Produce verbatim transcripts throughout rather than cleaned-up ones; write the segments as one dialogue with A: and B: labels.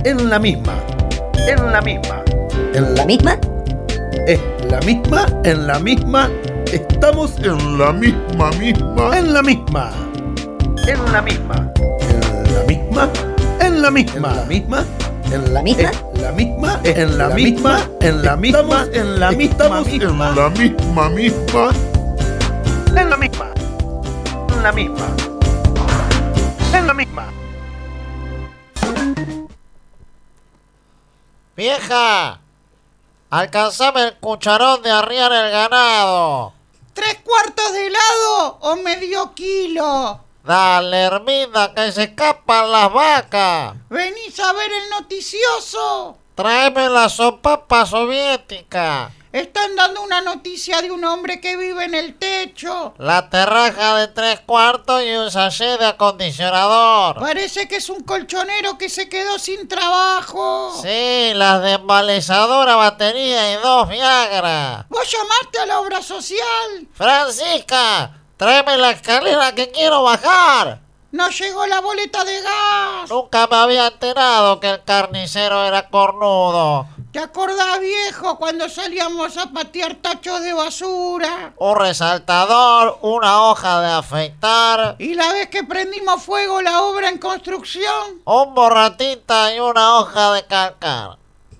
A: En la misma. En la misma.
B: ¿En la misma?
A: Es la misma, en la misma. Estamos en la misma, misma. En la misma. En la misma. En la misma. En la misma. En la misma.
B: ¿En la misma?
A: En la misma. En la misma. En la misma. En la misma. En la misma, misma. En la misma. En la misma. En la misma.
C: ¡Vieja! ¡Alcanzame el cucharón de arriar el ganado!
D: ¿Tres cuartos de helado o medio kilo?
C: ¡Dale, Herminda, que se escapan las vacas!
D: ¿Venís a ver el noticioso?
C: ¡Tráeme la sopapa soviética!
D: Están dando una noticia de un hombre que vive en el techo.
C: La terraja de tres cuartos y un sachet de acondicionador.
D: Parece que es un colchonero que se quedó sin trabajo.
C: Sí, las de embalizadora, batería y dos Viagra.
D: ¿Vos llamaste a la obra social?
C: ¡Francisca! ¡Tráeme la escalera que quiero bajar!
D: No llegó la boleta de gas.
C: Nunca me había enterado que el carnicero era cornudo.
D: ¿Te acordás, viejo, cuando salíamos a patear tachos de basura?
C: Un resaltador, una hoja de afeitar.
D: ¿Y la vez que prendimos fuego la obra en construcción?
C: Un borratita y una hoja de calcar.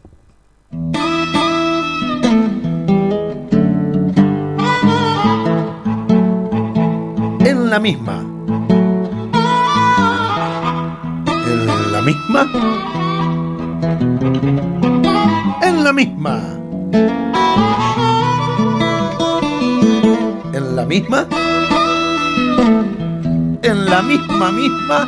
A: En la misma. En la misma. En la misma. En la misma. En la misma misma.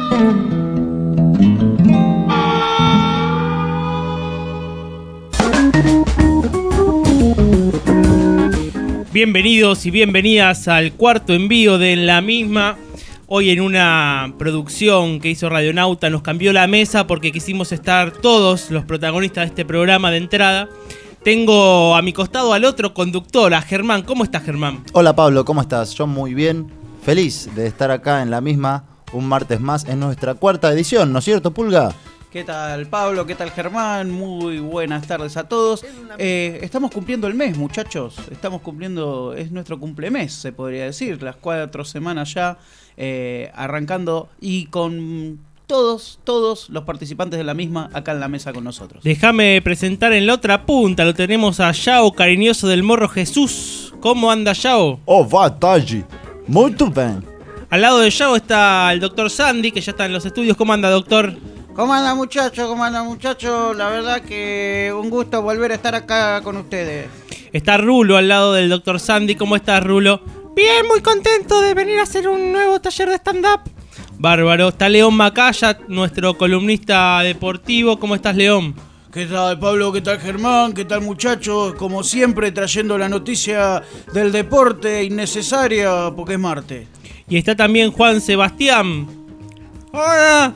E: Bienvenidos y bienvenidas al cuarto envío de En la misma. Hoy en una producción que hizo Radionauta nos cambió la mesa porque quisimos estar todos los protagonistas de este programa de entrada. Tengo a mi costado al otro conductor, a Germán. ¿Cómo estás, Germán?
F: Hola, Pablo, ¿cómo estás? Yo muy bien, feliz de estar acá en la misma un martes más en nuestra cuarta edición, ¿no es cierto, Pulga?
G: ¿Qué tal, Pablo? ¿Qué tal, Germán? Muy buenas tardes a todos. Eh, estamos cumpliendo el mes, muchachos. Estamos cumpliendo, es nuestro cumplemes, se podría decir. Las cuatro semanas ya eh, arrancando y con todos, todos los participantes de la misma acá en la mesa con nosotros.
E: Déjame presentar en la otra punta. Lo tenemos a Yao, cariñoso del Morro Jesús. ¿Cómo anda, Yao?
F: Oh, va, Taji. Muy bien.
E: Al lado de Yao está el doctor Sandy, que ya está en los estudios. ¿Cómo anda, doctor?
D: ¿Cómo anda, muchachos? ¿Cómo anda, muchachos? La verdad que un gusto volver a estar acá con ustedes.
E: Está Rulo al lado del doctor Sandy. ¿Cómo estás, Rulo? Bien, muy contento de venir a hacer un nuevo taller de stand-up. Bárbaro. Está León Macaya, nuestro columnista deportivo. ¿Cómo estás, León?
G: ¿Qué tal, Pablo? ¿Qué tal, Germán? ¿Qué tal, muchachos? Como siempre, trayendo la noticia del deporte innecesaria porque es martes.
E: Y está también Juan Sebastián. ¡Hola!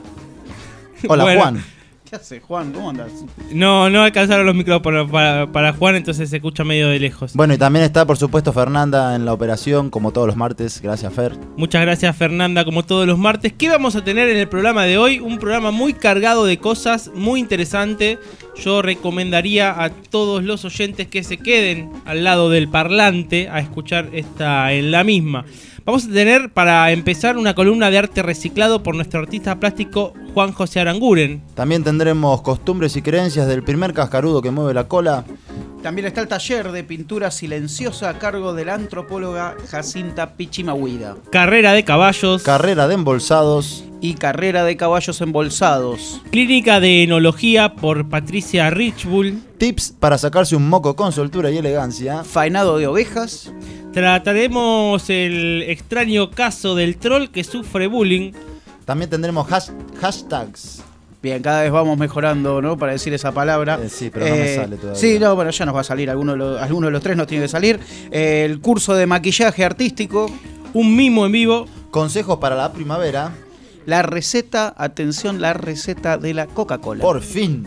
F: Hola,
E: Bueno,
F: Juan.
G: ¿Qué haces, Juan? ¿Cómo andas?
E: No, no alcanzaron los micrófonos para, para Juan, entonces se escucha medio de lejos.
F: Bueno, y también está, por supuesto, Fernanda en la operación, como todos los martes. Gracias, Fer.
E: Muchas gracias, Fernanda, como todos los martes. ¿Qué vamos a tener en el programa de hoy? Un programa muy cargado de cosas, muy interesante. Yo recomendaría a todos los oyentes que se queden al lado del parlante a escuchar esta En la misma. Vamos a tener, para empezar, una columna de arte reciclado por nuestro artista plástico Juan José Aranguren.
F: También tendremos costumbres y creencias del primer cascarudo que mueve la cola.
G: También está el taller de pintura silenciosa a cargo de la antropóloga Jacinta Pichimahuida.
E: Carrera de caballos.
F: Carrera de embolsados.
G: Y carrera de caballos embolsados.
E: Clínica de enología por Patricia Richbull.
F: Tips para sacarse un moco con soltura y elegancia.
G: Faenado de ovejas.
E: Trataremos el extraño caso del troll que sufre bullying.
F: También tendremos hash- hashtags.
G: Bien, cada vez vamos mejorando, ¿no? Para decir esa palabra.
F: Eh, sí, pero no me sale todavía.
G: Sí, no, bueno, ya nos va a salir. Alguno de los, alguno de los tres nos tiene que salir. Eh, el curso de maquillaje artístico.
E: Un mimo en vivo.
F: Consejos para la primavera.
G: La receta, atención, la receta de la Coca-Cola.
F: Por fin.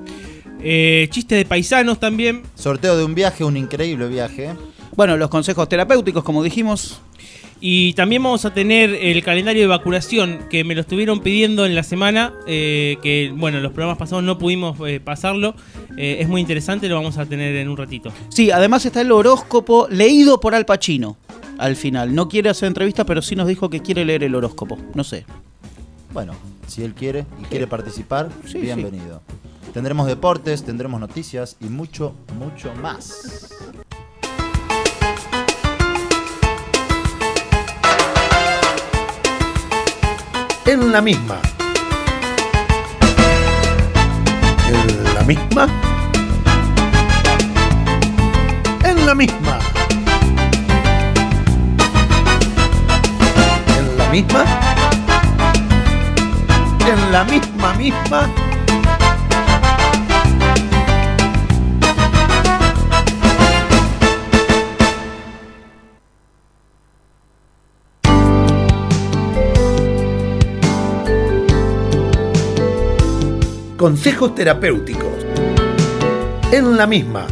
E: Eh, chiste de paisanos también.
F: Sorteo de un viaje, un increíble viaje.
G: Bueno, los consejos terapéuticos, como dijimos.
E: Y también vamos a tener el calendario de vacunación, que me lo estuvieron pidiendo en la semana, eh, que bueno, los programas pasados no pudimos eh, pasarlo. Eh, es muy interesante, lo vamos a tener en un ratito.
G: Sí, además está el horóscopo leído por Al Pacino al final. No quiere hacer entrevistas, pero sí nos dijo que quiere leer el horóscopo. No sé.
F: Bueno, si él quiere y quiere participar,
G: Sí,
F: bienvenido. Tendremos deportes, tendremos noticias y mucho, mucho más.
A: En la misma. En la misma. En la misma. En la misma. En la misma misma. Consejos terapéuticos. En la misma.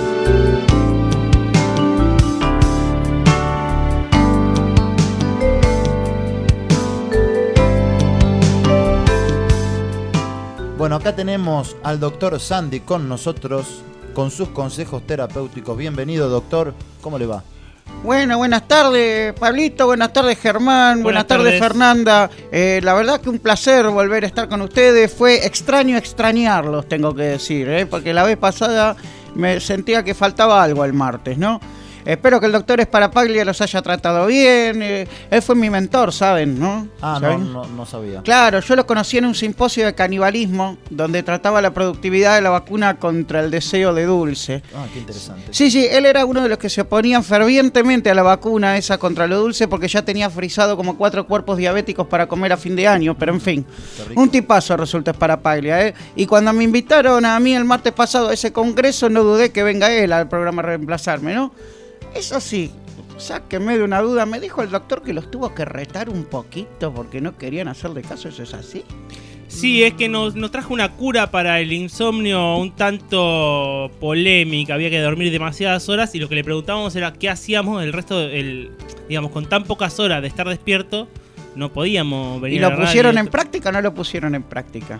F: Bueno, acá tenemos al doctor Sandy con nosotros, con sus consejos terapéuticos. Bienvenido, doctor. ¿Cómo le va?
D: Bueno, buenas tardes, Pablito, buenas tardes, Germán, buenas,
E: Buenas
D: tardes,
E: tardes.
D: Fernanda. Eh, la verdad que un placer volver a estar con ustedes. Fue extraño extrañarlos, tengo que decir, ¿eh? Porque la vez pasada me sentía que faltaba algo el martes, ¿no? Espero que el doctor Sparapaglia los haya tratado bien. Eh, él fue mi mentor, ¿saben? ¿No?
F: Ah, no,
D: ¿Saben?
F: no, no sabía.
D: Claro, yo lo conocí en un simposio de canibalismo donde trataba la productividad de la vacuna contra el deseo de dulce.
F: Ah, qué interesante.
D: Sí, sí, él era uno de los que se oponían fervientemente a la vacuna esa contra lo dulce porque ya tenía frisado como cuatro cuerpos diabéticos para comer a fin de año, pero en fin,
F: Qué rico.
D: un tipazo resulta Sparapaglia, ¿eh? Y cuando me invitaron a mí el martes pasado a ese congreso, no dudé que venga él al programa a reemplazarme, ¿no? Eso sí, sáquenme de una duda, me dijo el doctor que los tuvo que retar un poquito porque no querían hacerle caso, ¿eso es así?
E: Sí, es que nos, nos trajo una cura para el insomnio un tanto polémica. Había que dormir demasiadas horas y lo que le preguntábamos era qué hacíamos el resto, el, digamos, con tan pocas horas de estar despierto, no podíamos venir
D: ¿Y
E: a
D: lo
E: la
D: pusieron
E: radio.
D: en práctica o no lo pusieron en práctica?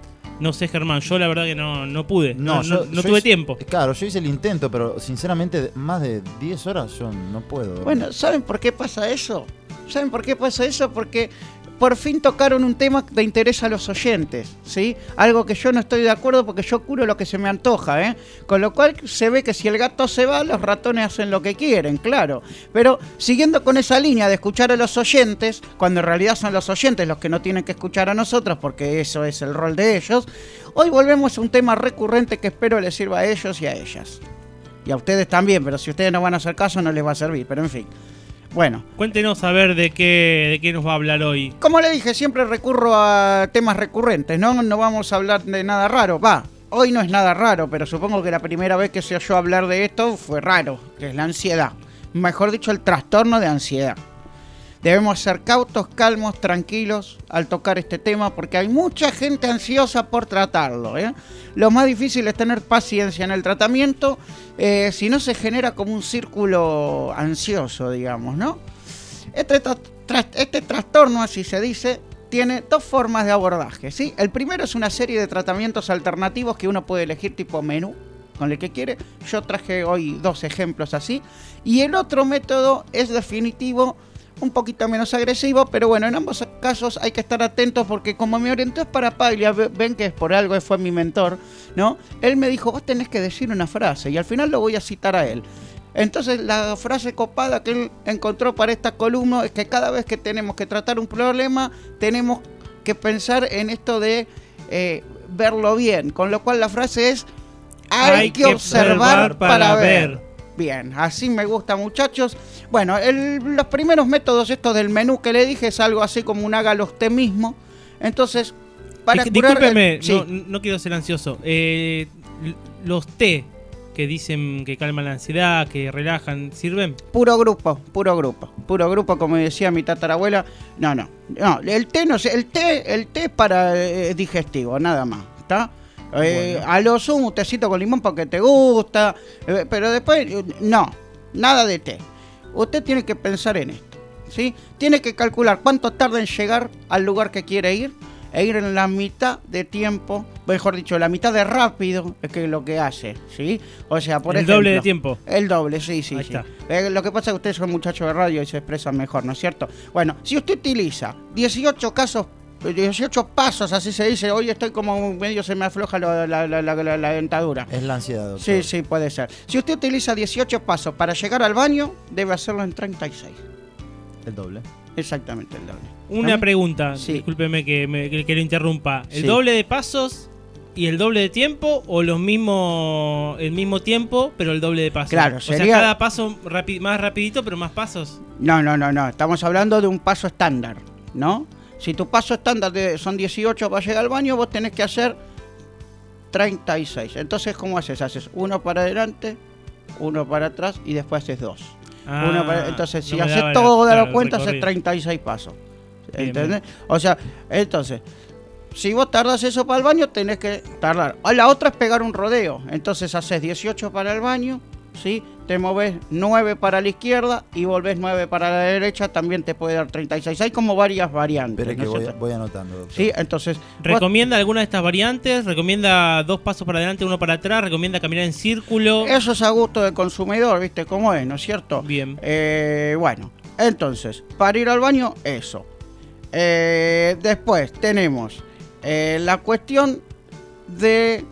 E: No sé, Germán, yo la verdad que no, no pude, no, no,
F: yo-
E: no
F: yo
E: tuve
F: hice-
E: tiempo.
F: Claro, yo hice el intento, pero sinceramente más de diez horas yo no puedo. dormir.
D: Bueno, ¿saben por qué pasa eso? ¿Saben por qué pasa eso? Porque por fin tocaron un tema de interés a los oyentes, ¿sí? Algo que yo no estoy de acuerdo porque yo curo lo que se me antoja, ¿eh? Con lo cual se ve que si el gato se va, los ratones hacen lo que quieren, claro. Pero siguiendo con esa línea de escuchar a los oyentes, cuando en realidad son los oyentes los que no tienen que escuchar a nosotros porque eso es el rol de ellos, hoy volvemos a un tema recurrente que espero les sirva a ellos y a ellas. Y a ustedes también, pero si ustedes no van a hacer caso no les va a servir, pero en fin. Bueno,
E: Cuéntenos a ver de qué, de qué nos va a hablar hoy.
D: como le dije, siempre recurro a temas recurrentes, ¿no? No vamos a hablar de nada raro. Va, hoy no es nada raro, pero supongo que la primera vez que se oyó hablar de esto fue raro, que es la ansiedad. Mejor dicho, el trastorno de ansiedad. Debemos ser cautos, calmos, tranquilos al tocar este tema porque hay mucha gente ansiosa por tratarlo, ¿eh? Lo más difícil es tener paciencia en el tratamiento, eh, si no se genera como un círculo ansioso, digamos, ¿no? Este, tra- tra- este trastorno, así se dice, tiene dos formas de abordaje, ¿sí? El primero es una serie de tratamientos alternativos que uno puede elegir tipo menú, con el que quiere. Yo traje hoy dos ejemplos así. Y el otro método es definitivo, un poquito menos agresivo, pero bueno, en ambos casos hay que estar atentos porque como me orientó Sparapaglia, ve- ven que es por algo, fue mi mentor, ¿no? Él me dijo, vos tenés que decir una frase y al final lo voy a citar a él. Entonces la frase copada que él encontró para esta columna es que cada vez que tenemos que tratar un problema, tenemos que pensar en esto de eh, verlo bien, con lo cual la frase es, hay, que, observar para, ver. Bien, así me gusta, muchachos. Bueno, el- los primeros métodos estos del menú que le dije es algo así como un hágalo usted mismo. Entonces, para
E: Dis-
D: curar...
E: Discúlpeme,
D: el- sí.
E: no, no quiero ser ansioso. Eh, l- los té que dicen que calman la ansiedad, que relajan, ¿sirven?
D: Puro grupo, puro grupo, puro grupo, como decía mi tatarabuela. No, no, no, el té no sé, el té, el té es para eh, digestivo, nada más, ¿está? Eh,
F: Bueno.
D: A lo sumo un tecito con limón porque te gusta, eh, pero después, eh, no, nada de té. Usted tiene que pensar en esto, ¿sí? Tiene que calcular cuánto tarda en llegar al lugar que quiere ir e ir en la mitad de tiempo, mejor dicho, la mitad de rápido es que lo que hace, ¿sí? O sea, por
E: el
D: ejemplo...
E: doble de tiempo.
D: El doble, sí, sí,
E: Ahí
D: sí.
E: está.
D: Eh, lo que pasa es que ustedes son muchachos de radio y se expresan mejor, ¿no es cierto? Bueno, si usted utiliza dieciocho casos, dieciocho pasos, así se dice, hoy estoy como medio se me afloja lo- la, la, la, la- la dentadura.
F: Es la ansiedad, doctor.
D: Sí, sí, puede ser. Si usted utiliza dieciocho pasos para llegar al baño, debe hacerlo en treinta y seis.
F: El doble.
D: Exactamente el doble.
E: Una
D: ¿Ah?
E: pregunta,
D: Sí.
E: discúlpeme que, me, que, que lo interrumpa. ¿El
D: Sí.
E: doble de pasos y el doble de tiempo o los mismo, el mismo tiempo pero el doble de pasos?
D: Claro,
E: O sea,
D: sería-
E: cada paso rapi- más rapidito pero más pasos.
D: No, no, no, no. Estamos hablando de un paso estándar, ¿no? Si tu paso estándar de- son dieciocho para llegar al baño, vos tenés que hacer treinta y seis. Entonces, ¿cómo haces? Haces uno para adelante, uno para atrás y después haces dos.
E: Ah,
D: Uno para- entonces, si
E: no me
D: haces
E: daba
D: toda la,
E: claro, el
D: cuenta, haces
E: recorrido.
D: treinta y seis pasos.
E: Bien,
D: ¿Entendés? O sea, entonces, si vos tardás eso para el baño, tenés que tardar. O la otra es pegar un rodeo. Entonces, haces dieciocho para el baño, ¿sí? Te moves nueve para la izquierda y volvés nueve para la derecha, también te puede dar treinta y seis. Hay como varias variantes.
F: Espere
D: ¿no
F: que
D: es
F: voy,
D: cierto?
F: voy anotando, doctor.
D: Sí, entonces... vos-
E: ¿Recomienda alguna de estas variantes? ¿Recomienda dos pasos para adelante, uno para atrás? ¿Recomienda caminar en círculo?
D: Eso es a gusto del consumidor, ¿viste cómo es, no es cierto?
E: Bien.
D: Eh, bueno, entonces, para ir al baño, eso. Eh, después tenemos eh, la cuestión de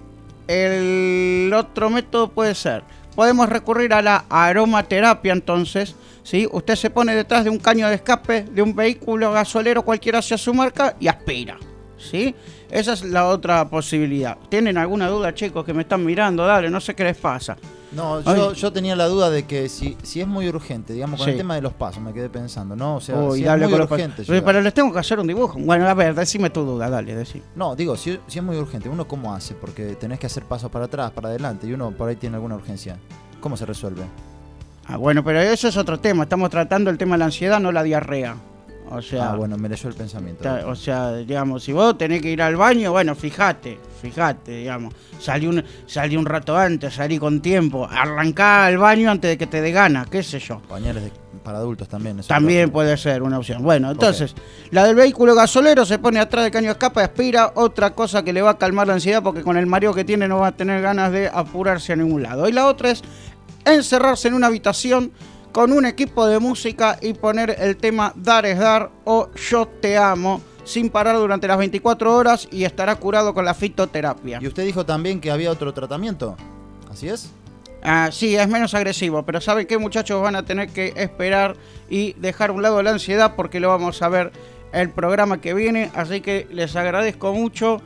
D: el otro método puede ser, podemos recurrir a la aromaterapia entonces, ¿sí? Usted se pone detrás de un caño de escape de un vehículo gasolero cualquiera sea su marca y aspira, ¿sí? Esa es la otra posibilidad. ¿Tienen alguna duda, chicos, que me están mirando? Dale, no sé qué les pasa.
F: No, yo,
D: Ay.
F: yo tenía la duda de que si, si es muy urgente, digamos, con
D: Sí.
F: el tema de los pasos, me quedé pensando, ¿no? O sea,
D: Uy,
F: si
D: dale
F: es
D: con
F: muy
D: los pa-
F: urgente.
D: Pero,
F: llegar.
D: pero les tengo que hacer un dibujo. Bueno, a ver, decime tu duda, dale, decime.
F: No, digo, si, si es muy urgente, ¿uno cómo hace? Porque tenés que hacer pasos para atrás, para adelante, y uno por ahí tiene alguna urgencia. ¿Cómo se resuelve?
D: Ah, bueno, pero eso es otro tema. Estamos tratando el tema de la ansiedad, no la diarrea. O sea,
F: Ah, bueno, me leyó el pensamiento.
D: ta- o sea, digamos, si vos tenés que ir al baño, bueno, fíjate, fíjate, digamos. Salí un, salí un rato antes, salí con tiempo. Arrancá al baño antes de que te dé gana, qué sé yo.
F: Pañales de- para adultos también. eso
D: También
F: es
D: puede ser una opción. Bueno, entonces, la del vehículo gasolero se pone atrás del caño de escape, aspira, otra cosa que le va a calmar la ansiedad porque con el mareo que tiene no va a tener ganas de apurarse a ningún lado. Y la otra es encerrarse en una habitación con un equipo de música y poner el tema Dar es Dar o Yo Te Amo sin parar durante las veinticuatro horas y estará curado con la fitoterapia.
F: Y usted dijo también que había otro tratamiento. ¿Así es?
D: Ah, sí, es menos agresivo, pero ¿saben qué, muchachos? Van a tener que esperar y dejar a un lado la ansiedad porque lo vamos a ver el programa que viene, así que les agradezco mucho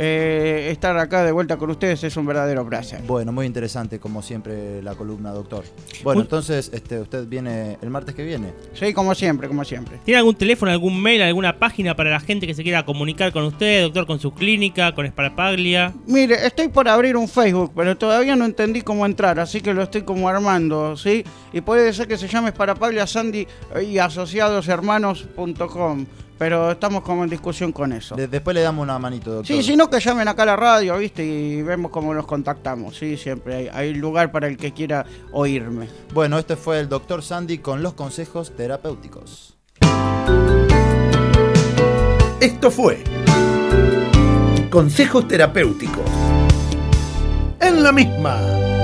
D: eh, estar acá de vuelta con ustedes, es un verdadero placer.
F: Bueno, muy interesante como siempre la columna, doctor. Bueno,
E: Uy.
F: entonces este, usted viene el martes que viene.
D: Sí, como siempre, como siempre.
E: ¿Tiene algún teléfono, algún mail, alguna página para la gente que se quiera comunicar con usted, doctor, con su clínica, con Sparapaglia?
D: Mire, estoy por abrir un Facebook, pero todavía no entendí cómo entrar, así que lo estoy como armando, ¿sí? Y puede ser que se llame Sparapaglia Sandy y asociados hermanos punto com, pero estamos como en discusión con eso.
F: De- después le damos una manito, doctor.
D: Sí, si no, que llamen acá a la radio, ¿viste? Y vemos cómo nos contactamos, sí, siempre hay, hay lugar para el que quiera oírme.
F: Bueno, este fue el doctor Sandy con los consejos terapéuticos.
A: Esto fue Consejos Terapéuticos. En la misma.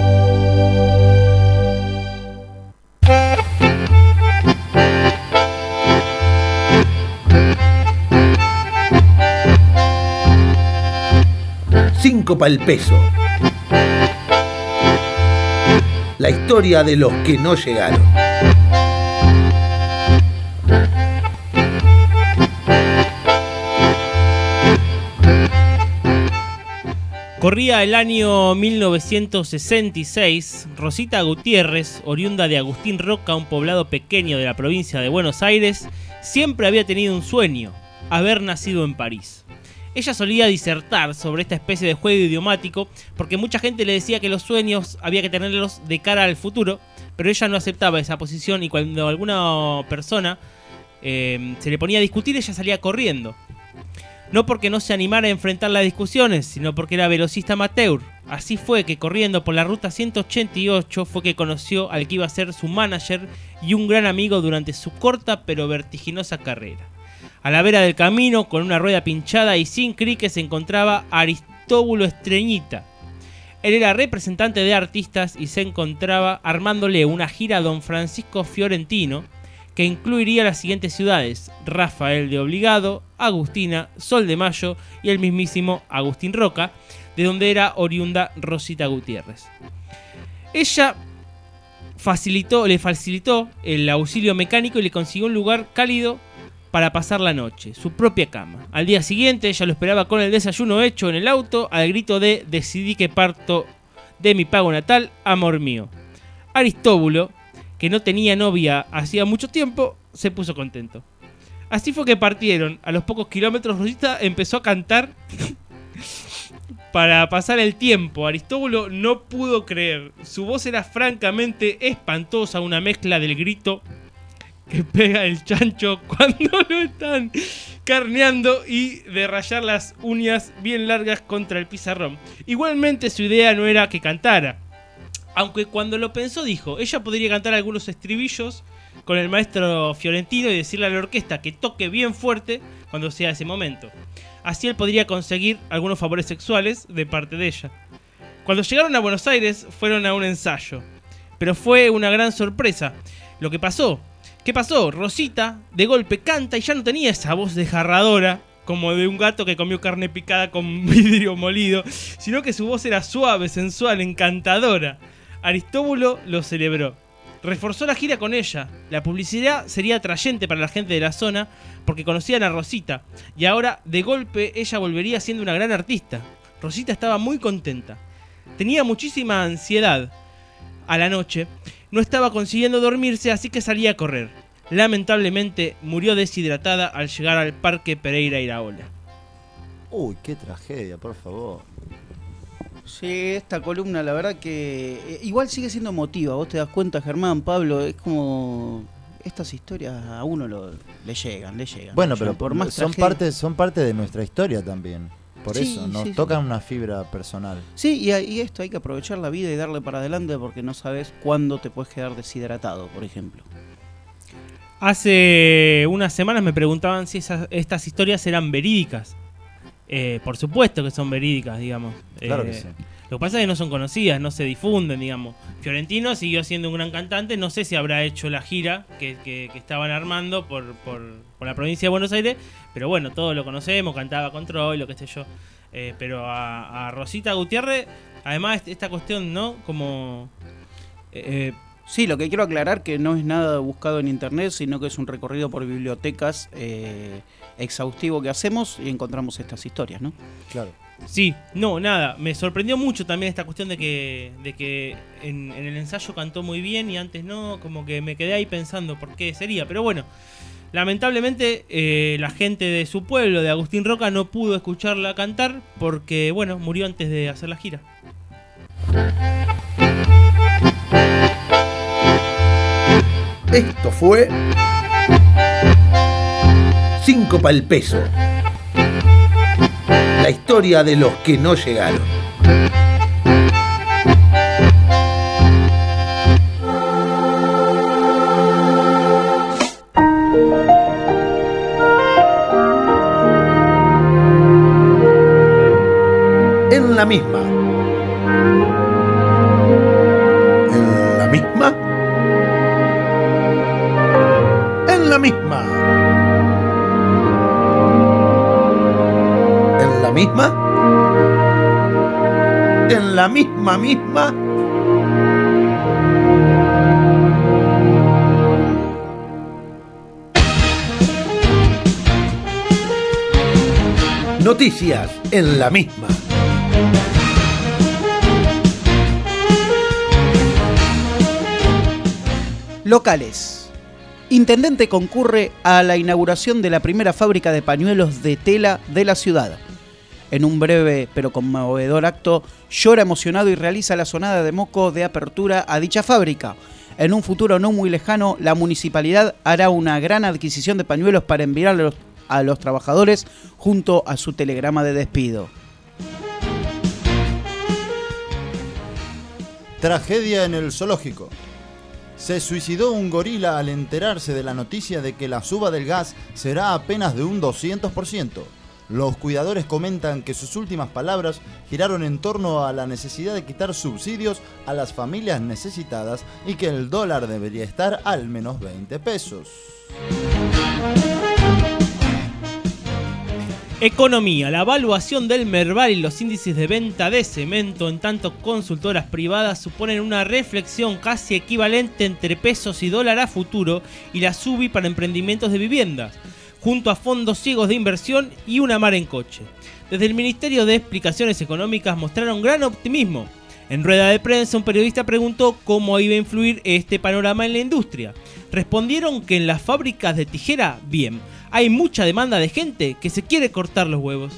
A: Cinco pa'l peso. La historia de los que no llegaron.
E: Corría el año mil novecientos sesenta y seis, Rosita Gutiérrez, oriunda de Agustín Roca, un poblado pequeño de la provincia de Buenos Aires, siempre había tenido un sueño, haber nacido en París. Ella solía disertar sobre esta especie de juego idiomático porque mucha gente le decía que los sueños había que tenerlos de cara al futuro, pero ella no aceptaba esa posición y cuando alguna persona eh, se le ponía a discutir, ella salía corriendo. No porque no se animara a enfrentar las discusiones, sino porque era velocista amateur Así fue que corriendo por la ruta ciento ochenta y ocho fue que conoció al que iba a ser su manager y un gran amigo durante su corta pero vertiginosa carrera. A la vera del camino, con una rueda pinchada y sin crique, se encontraba Aristóbulo Estreñita. Él era representante de artistas y se encontraba armándole una gira a don Francisco Fiorentino, que incluiría las siguientes ciudades: Rafael de Obligado, Agustina, Sol de Mayo y el mismísimo Agustín Roca, de donde era oriunda Rosita Gutiérrez. Ella facilitó, le facilitó el auxilio mecánico y le consiguió un lugar cálido para pasar la noche, su propia cama. Al día siguiente ella lo esperaba con el desayuno hecho en el auto, al grito de "decidí que parto de mi pago natal, amor mío". Aristóbulo, que no tenía novia hacía mucho tiempo, se puso contento. Así fue que partieron. A los pocos kilómetros Rosita empezó a cantar para pasar el tiempo. Aristóbulo no pudo creer. Su voz era francamente espantosa, una mezcla del grito que pega el chancho cuando lo están carneando y de rayar las uñas bien largas contra el pizarrón. Igualmente su idea no era que cantara, aunque cuando lo pensó dijo, ella podría cantar algunos estribillos con el maestro Fiorentino y decirle a la orquesta que toque bien fuerte cuando sea ese momento. Así él podría conseguir algunos favores sexuales de parte de ella. Cuando llegaron a Buenos Aires fueron a un ensayo, pero fue una gran sorpresa lo que pasó. ¿Qué pasó? Rosita de golpe canta y ya no tenía esa voz desgarradora como de un gato que comió carne picada con vidrio molido, sino que su voz era suave, sensual, encantadora. Aristóbulo lo celebró. Reforzó la gira con ella. La publicidad sería atrayente para la gente de la zona porque conocían a Rosita y ahora de golpe ella volvería siendo una gran artista. Rosita estaba muy contenta. Tenía muchísima ansiedad a la noche. No estaba consiguiendo dormirse, así que salía a correr. Lamentablemente murió deshidratada al llegar al Parque Pereira Iraola.
F: Uy, qué tragedia, por favor.
G: Sí, esta columna la verdad que eh, igual sigue siendo emotiva. Vos te das cuenta, Germán, Pablo, es como estas historias a uno lo, le llegan, le llegan.
F: Bueno,
G: ¿no?
F: pero
G: por más
F: son
G: tragedia...
F: parte, son parte de nuestra historia también. Por
G: Sí,
F: eso, nos
G: sí,
F: tocan
G: sí.
F: una fibra personal.
G: Sí, y, y esto hay que aprovechar la vida y darle para adelante porque no sabes cuándo te puedes quedar deshidratado, por ejemplo.
E: Hace unas semanas me preguntaban si esas, estas historias eran verídicas. Eh, por supuesto que son verídicas, digamos.
F: Claro
E: Eh,
F: que sí.
E: Lo que pasa es que no son conocidas, no se difunden, digamos. Fiorentino siguió siendo un gran cantante, no sé si habrá hecho la gira que, que, que estaban armando por, por, por la provincia de Buenos Aires, pero bueno, todos lo conocemos, cantaba Control, lo que sé yo. Eh, pero a, a Rosita Gutiérrez, además esta cuestión, ¿no? Como... Eh,
G: Sí, lo que quiero aclarar que no es nada buscado en internet, sino que es un recorrido por bibliotecas eh, exhaustivo que hacemos y encontramos estas historias, ¿no?
F: Claro.
E: Sí, no, nada, me sorprendió mucho también esta cuestión de que, de que en, en el ensayo cantó muy bien y antes no, como que me quedé ahí pensando por qué sería, pero bueno, lamentablemente eh, la gente de su pueblo, de Agustín Roca, no pudo escucharla cantar porque, bueno, murió antes de hacer la gira.
A: Esto fue Cinco pa'l peso. La historia de los que no llegaron. En la misma. En la misma. En la misma. En la misma. En la misma misma. Noticias en la misma.
G: Locales. Intendente concurre a la inauguración de la primera fábrica de pañuelos de tela de la ciudad. En un breve pero conmovedor acto, llora emocionado y realiza la sonada de moco de apertura a dicha fábrica. En un futuro no muy lejano, la municipalidad hará una gran adquisición de pañuelos para enviarlos a los trabajadores junto a su telegrama de despido.
F: Tragedia en el zoológico. Se suicidó un gorila al enterarse de la noticia de que la suba del gas será apenas de un doscientos por ciento. Los cuidadores comentan que sus últimas palabras giraron en torno a la necesidad de quitar subsidios a las familias necesitadas y que el dólar debería estar al menos veinte pesos.
E: Economía. La evaluación del Merval y los índices de venta de cemento en tanto consultoras privadas suponen una reflexión casi equivalente entre pesos y dólar a futuro y la SUBI para emprendimientos de viviendas, junto a fondos ciegos de inversión y una mar en coche. Desde el Ministerio de Explicaciones Económicas mostraron gran optimismo. En rueda de prensa, un periodista preguntó cómo iba a influir este panorama en la industria. Respondieron que en las fábricas de tijera, bien, hay mucha demanda de gente que se quiere cortar los huevos.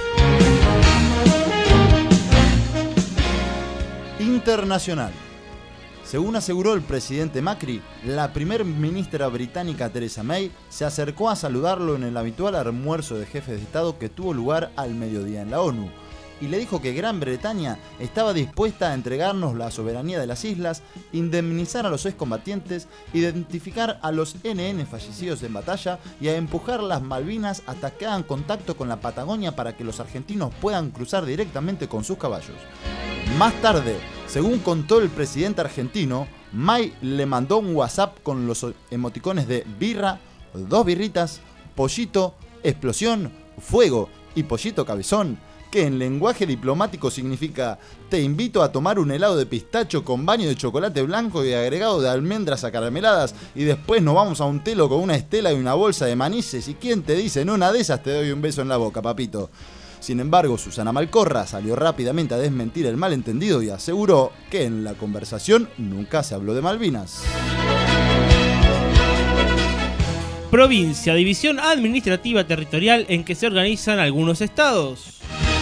F: Internacional. Según aseguró el presidente Macri, la primer ministra británica Theresa May se acercó a saludarlo en el habitual almuerzo de jefes de Estado que tuvo lugar al mediodía en la ONU, y le dijo que Gran Bretaña estaba dispuesta a entregarnos la soberanía de las islas, indemnizar a los excombatientes, identificar a los N N fallecidos en batalla y a empujar las Malvinas hasta que hagan contacto con la Patagonia para que los argentinos puedan cruzar directamente con sus caballos. Más tarde, según contó el presidente argentino, May le mandó un WhatsApp con los emoticones de birra, dos birritas, pollito, explosión, fuego y pollito cabezón, que en lenguaje diplomático significa te invito a tomar un helado de pistacho con baño de chocolate blanco y agregado de almendras acarameladas y después nos vamos a un telo con una estela y una bolsa de manices y quién te dice en una de esas te doy un beso en la boca, papito. Sin embargo, Susana Malcorra salió rápidamente a desmentir el malentendido y aseguró que en la conversación nunca se habló de Malvinas.
E: Provincia, división administrativa territorial en que se organizan algunos estados.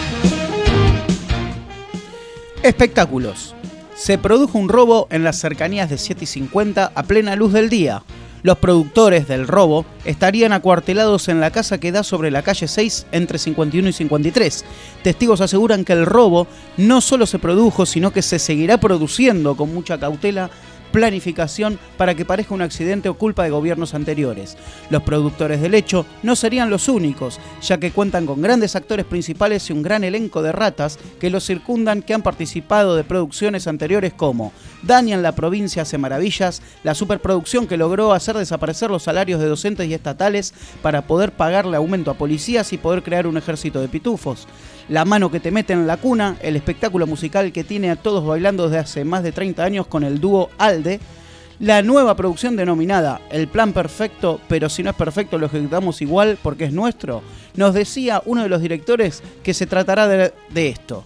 G: Espectáculos. Se produjo un robo en las cercanías de siete y cincuenta a plena luz del día. Los productores del robo estarían acuartelados en la casa que da sobre la calle seis entre cincuenta y uno y cincuenta y tres. Testigos aseguran que el robo no solo se produjo, sino que se seguirá produciendo con mucha cautela, planificación para que parezca un accidente o culpa de gobiernos anteriores. Los productores del hecho no serían los únicos, ya que cuentan con grandes actores principales y un gran elenco de ratas que los circundan que han participado de producciones anteriores como Dania en la provincia hace maravillas, la superproducción que logró hacer desaparecer los salarios de docentes y estatales para poder pagarle aumento a policías y poder crear un ejército de pitufos. La mano que te mete en la cuna, el espectáculo musical que tiene a todos bailando desde hace más de treinta años con el dúo Alde, la nueva producción denominada El Plan Perfecto, pero si no es perfecto lo ejecutamos igual porque es nuestro, nos decía uno de los directores que se tratará de, de esto.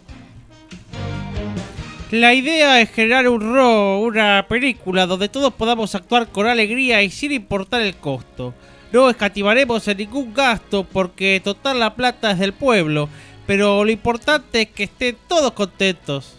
E: La idea es generar un robo, una película donde todos podamos actuar con alegría y sin importar el costo. No escatimaremos en ningún gasto porque total la plata es del pueblo, pero lo importante es que estén todos contentos.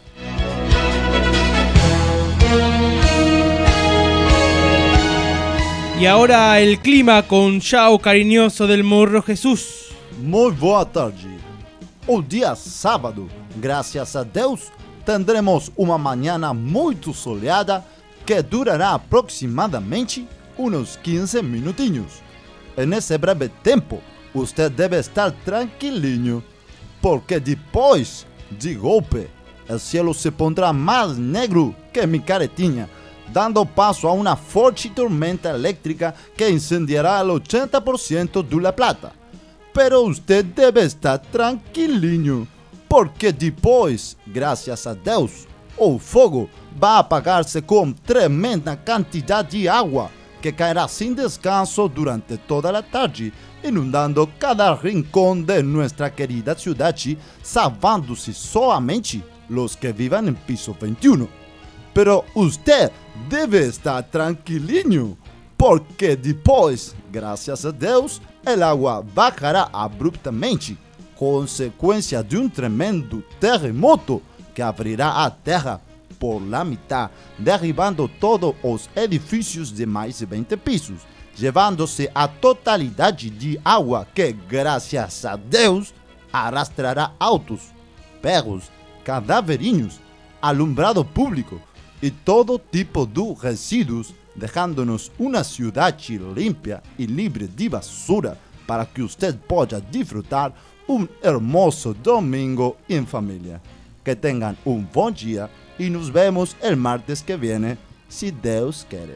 E: Y ahora el clima con Chao Cariñoso del Morro Jesús.
F: Muy boa tarde. O día sábado, gracias a Deus, tendremos uma manhã muito soleada que durará aproximadamente unos quince minutinhos. En ese breve tempo, usted debe estar tranquilinho, porque depois, de golpe, el cielo se pondrá más negro que mi caretinha, dando paso a una forte tormenta eléctrica que incendiará el ochenta por ciento de La Plata. Pero usted debe estar tranquilinho, porque depois, gracias a Deus, o fogo vai apagar-se com tremenda quantidade de água que cairá sem descanso durante toda a tarde, inundando cada rincón de nuestra querida ciudad, salvándose solamente los que vivan en piso veintiuno. Pero usted debe estar tranquilinho, porque depois, gracias a Deus, el agua bajará abruptamente, consecuencia de un tremendo terremoto que abrirá a terra por la mitad, derribando todos os edifícios de mais de veinte pisos, llevándose a totalidade de água que, gracias a Deus, arrastrará autos, perros, cadaverinhos, alumbrado público, y todo tipo de residuos, dejándonos una ciudad limpia y libre de basura para que usted pueda disfrutar un hermoso domingo en familia. Que tengan un buen día y nos vemos el martes que viene, si Dios quiere.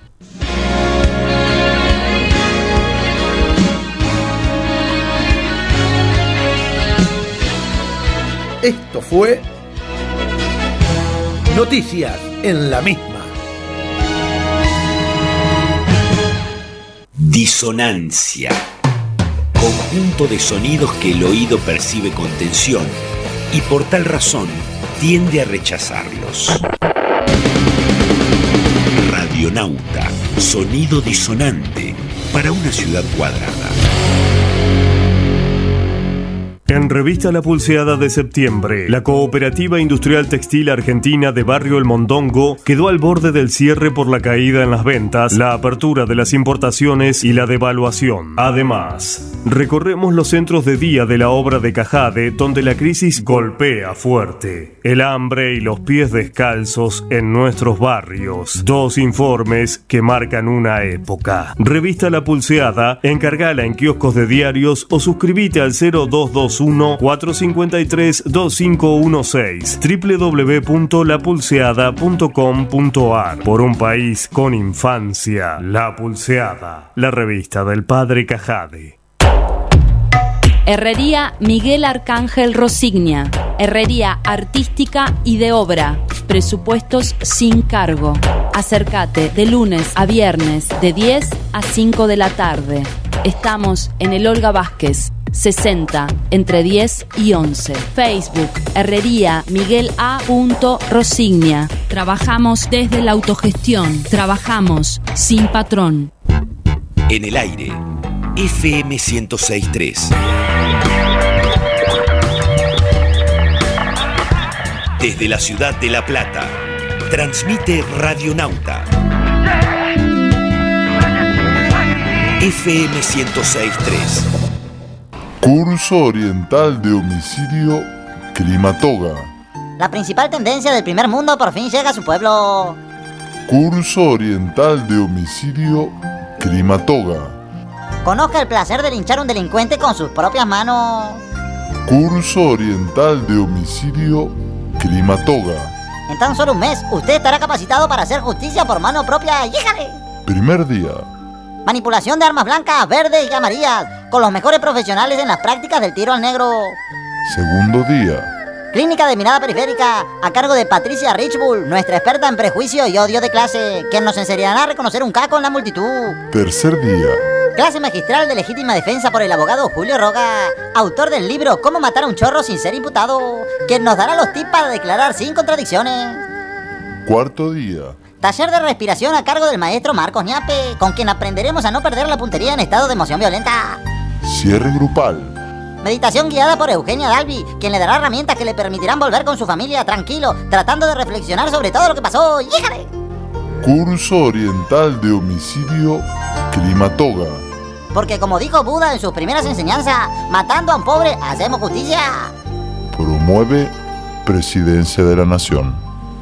A: Esto fue Noticias en la misma.
H: Disonancia. Conjunto de sonidos que el oído percibe con tensión y por tal razón tiende a rechazarlos. Radionauta. Sonido disonante para una ciudad cuadrada.
I: En Revista La Pulseada de septiembre, la Cooperativa Industrial Textil Argentina de Barrio El Mondongo quedó al borde del cierre por la caída en las ventas, la apertura de las importaciones y la devaluación. Además, recorremos los centros de día de la obra de Cajade, donde la crisis golpea fuerte. El hambre y los pies descalzos en nuestros barrios. Dos informes que marcan una época. Revista La Pulseada, encargala en kioscos de diarios o suscríbete al cero dos dos uno, cuatro cinco tres, dos cinco uno seis, doble u doble u doble u punto la pulseada punto com punto a r. Por un país con infancia. La Pulseada, la revista del padre Cajade.
J: Herrería Miguel Arcángel Rosignia. Herrería artística y de obra. Presupuestos sin cargo. Acércate de lunes a viernes de diez a cinco de la tarde. Estamos en el Olga Vázquez sesenta, entre diez y once. Facebook, Herrería Miguel A. Rosignia. Trabajamos desde la autogestión. Trabajamos sin patrón.
H: En el aire, F M ciento seis punto tres. Desde la ciudad de La Plata, transmite Radionauta. F M ciento seis punto tres.
K: Curso Oriental de Homicidio Crimatoga.
B: La principal tendencia del primer mundo por fin llega a su pueblo.
K: Curso Oriental de Homicidio Crimatoga.
B: Conozca el placer de linchar a un delincuente con sus propias manos.
K: Curso Oriental de Homicidio Crimatoga.
B: En tan solo un mes, usted estará capacitado para hacer justicia por mano propia. ¡Híjale!
K: Primer día.
B: Manipulación de armas blancas, verdes y amarillas, con los mejores profesionales en las prácticas del tiro al negro.
K: Segundo día.
B: Clínica de mirada periférica, a cargo de Patricia Richbull, nuestra experta en prejuicio y odio de clase, quien nos enseñará a reconocer un caco en la multitud.
K: Tercer día.
B: Clase magistral de legítima defensa por el abogado Julio Roga, autor del libro Cómo matar a un chorro sin ser imputado, quien nos dará los tips para declarar sin contradicciones.
K: Cuarto día.
B: Taller de respiración a cargo del maestro Marcos Ñape, con quien aprenderemos a no perder la puntería en estado de emoción violenta.
K: Cierre grupal.
B: Meditación guiada por Eugenia Dalby, quien le dará herramientas que le permitirán volver con su familia tranquilo, tratando de reflexionar sobre todo lo que pasó. ¡Híjale!
K: Curso Oriental de Homicidio Crimatoga.
B: Porque como dijo Buda en sus primeras enseñanzas, matando a un pobre hacemos justicia.
K: Promueve Presidencia de la Nación.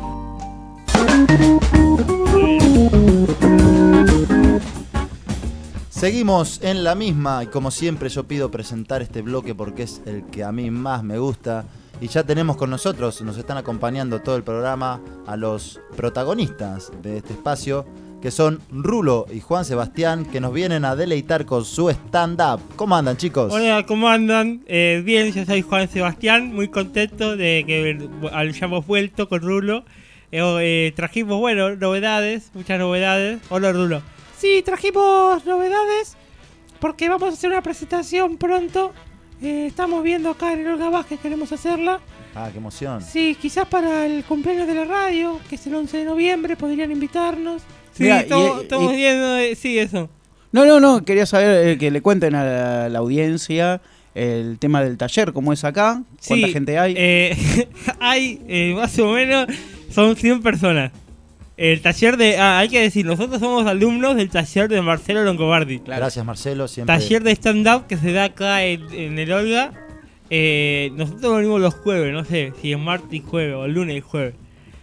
F: Seguimos en la misma y como siempre yo pido presentar este bloque porque es el que a mí más me gusta y ya tenemos con nosotros, nos están acompañando todo el programa a los protagonistas de este espacio que son Rulo y Juan Sebastián, que nos vienen a deleitar con su stand-up. ¿Cómo andan, chicos?
E: Hola, ¿cómo andan? Eh, bien, yo soy Juan Sebastián, muy contento de que hayamos vuelto con Rulo. Eh, eh, trajimos, bueno, novedades, muchas novedades. Hola, Rulo. Sí, trajimos novedades porque vamos a hacer una presentación pronto. Eh, estamos viendo acá en el Olga Vázquez, queremos hacerla.
F: Ah, qué emoción.
E: Sí, quizás para el cumpleaños de la radio, que es el once de noviembre, podrían invitarnos. Sí,
G: Mirá,
E: estamos,
G: y-
E: estamos
G: y-
E: viendo, eh, sí, eso.
G: No, no, no, quería saber eh, que le cuenten a la, la audiencia el tema del taller, cómo es acá, cuánta
E: Sí,
G: gente hay.
E: eh, hay eh, más o menos, son cien personas. El taller de... Ah, hay que decir, nosotros somos alumnos del taller de Marcelo Longobardi.
F: Gracias, Marcelo. Siempre...
E: Taller de stand-up que se da acá en, en el Olga. Eh, nosotros venimos los jueves, no sé si es martes y jueves o lunes y jueves.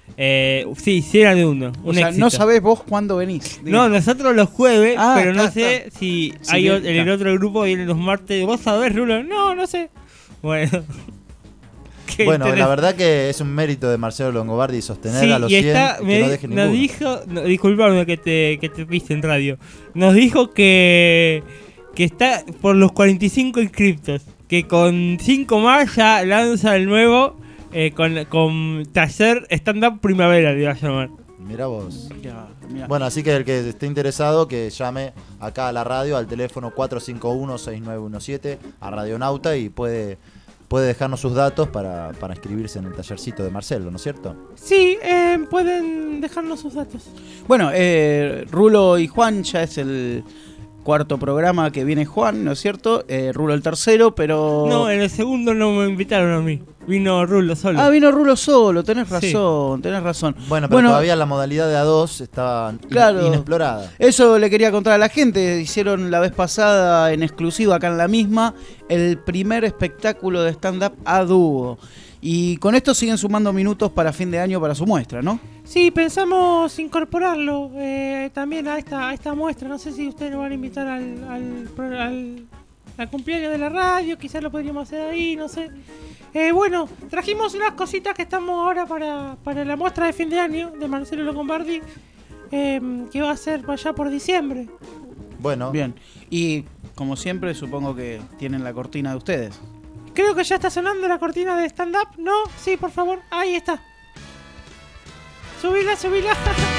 E: Eh, sí, sí era de uno.
G: O
E: un
G: sea,
E: éxito.
G: no sabés vos cuándo venís.
E: No,
G: digamos.
E: nosotros los jueves,
G: Ah,
E: pero no
G: está,
E: sé
G: está.
E: si
G: Sí,
E: hay
G: bien,
E: o- en el
G: está.
E: otro grupo vienen los martes. ¿Vos sabés, Rulo? No, no sé. Bueno. Qué
F: Bueno, la
E: interés-
F: verdad que es un mérito de Marcelo Longobardi sostener
E: Sí,
F: a los
E: y
F: cien
E: está,
F: y que
E: me
F: no
E: di-
F: deje
E: nos
F: ninguno.
E: dijo, no, disculpame que te, que te piste en radio, nos dijo que, que está por los cuarenta y cinco inscriptos, que con cinco más ya lanza el nuevo eh, con, con taller stand-up primavera, le iba a llamar.
F: Mira vos.
G: Ya, mirá.
F: Bueno, así que el que esté interesado, que llame acá a la radio al teléfono cuatro cinco uno, seis nueve uno siete a Radionauta y puede, puede dejarnos sus datos para, para inscribirse en el tallercito de Marcelo, ¿no es cierto?
E: Sí, eh, pueden dejarnos sus datos.
G: Bueno, eh, Rulo y Juan ya es el cuarto programa que viene Juan, ¿no es cierto? Eh, Rulo el tercero, pero...
E: No, en el segundo no me invitaron a mí, vino Rulo solo.
G: Ah, vino Rulo solo, tenés
E: Sí.
G: razón, tenés razón.
F: Bueno, pero todavía la modalidad de A dos está in-
G: Claro.
F: inexplorada.
G: Eso le quería contar a la gente. Hicieron la vez pasada en exclusiva acá en La Misma el primer espectáculo de stand-up a dúo. Y con esto siguen sumando minutos para fin de año para su muestra, ¿no?
E: Sí, pensamos incorporarlo eh, también a esta, a esta muestra. No sé si ustedes lo van a invitar al, al, pro- al, al cumpleaños de la radio, quizás lo podríamos hacer ahí, no sé. Eh, bueno, trajimos unas cositas que estamos ahora para, para la muestra de fin de año de Marcelo Longobardi, eh, que va a ser allá por diciembre.
F: Bueno.
G: Bien. Y como siempre, supongo que tienen la cortina de ustedes.
E: Creo que ya está sonando la cortina de stand-up, ¿no? Sí, por favor, ahí está. Subila, subila.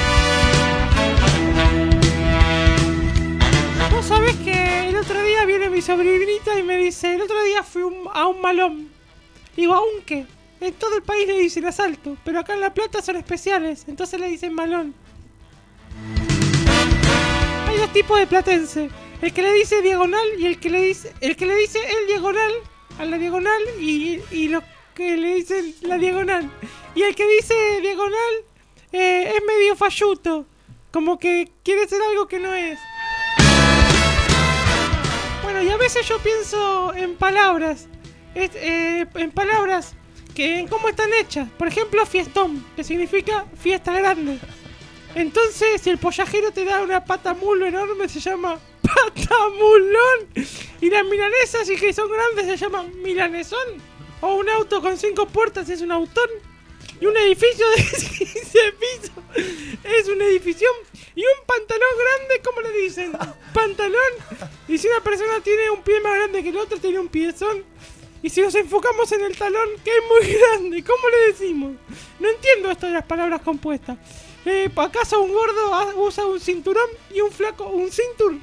E: Vos sabés que el otro día viene mi sobrinita y me dice, el otro día fui un- a un malón. Digo, ¿aún qué? En todo el país le dicen asalto, pero acá en La Plata son especiales, entonces le dicen malón. Hay dos tipos de platense, el que le dice diagonal y el que le dice, el que le dice el diagonal a la diagonal y, y los que le dicen la diagonal. Y el que dice diagonal eh, es medio falluto, como que quiere ser algo que no es. Bueno, y a veces yo pienso en palabras, es, eh, en palabras que en cómo están hechas. Por ejemplo, fiestón, que significa fiesta grande. Entonces, si el pollajero te da una pata mulo enorme, se llama patamulón. Y las milanesas, si que son grandes, se llaman milanesón. O un auto con cinco puertas es un autón. Y un edificio de quince pisos es un edificio. Y un pantalón grande, ¿cómo le dicen? Pantalón. Y si una persona tiene un pie más grande que el otro, tiene un piezón. Y si nos enfocamos en el talón, que es muy grande, ¿cómo le decimos? No entiendo esto de las palabras compuestas. Eh, ¿Acaso un gordo ha- usa un cinturón y un flaco un cintur?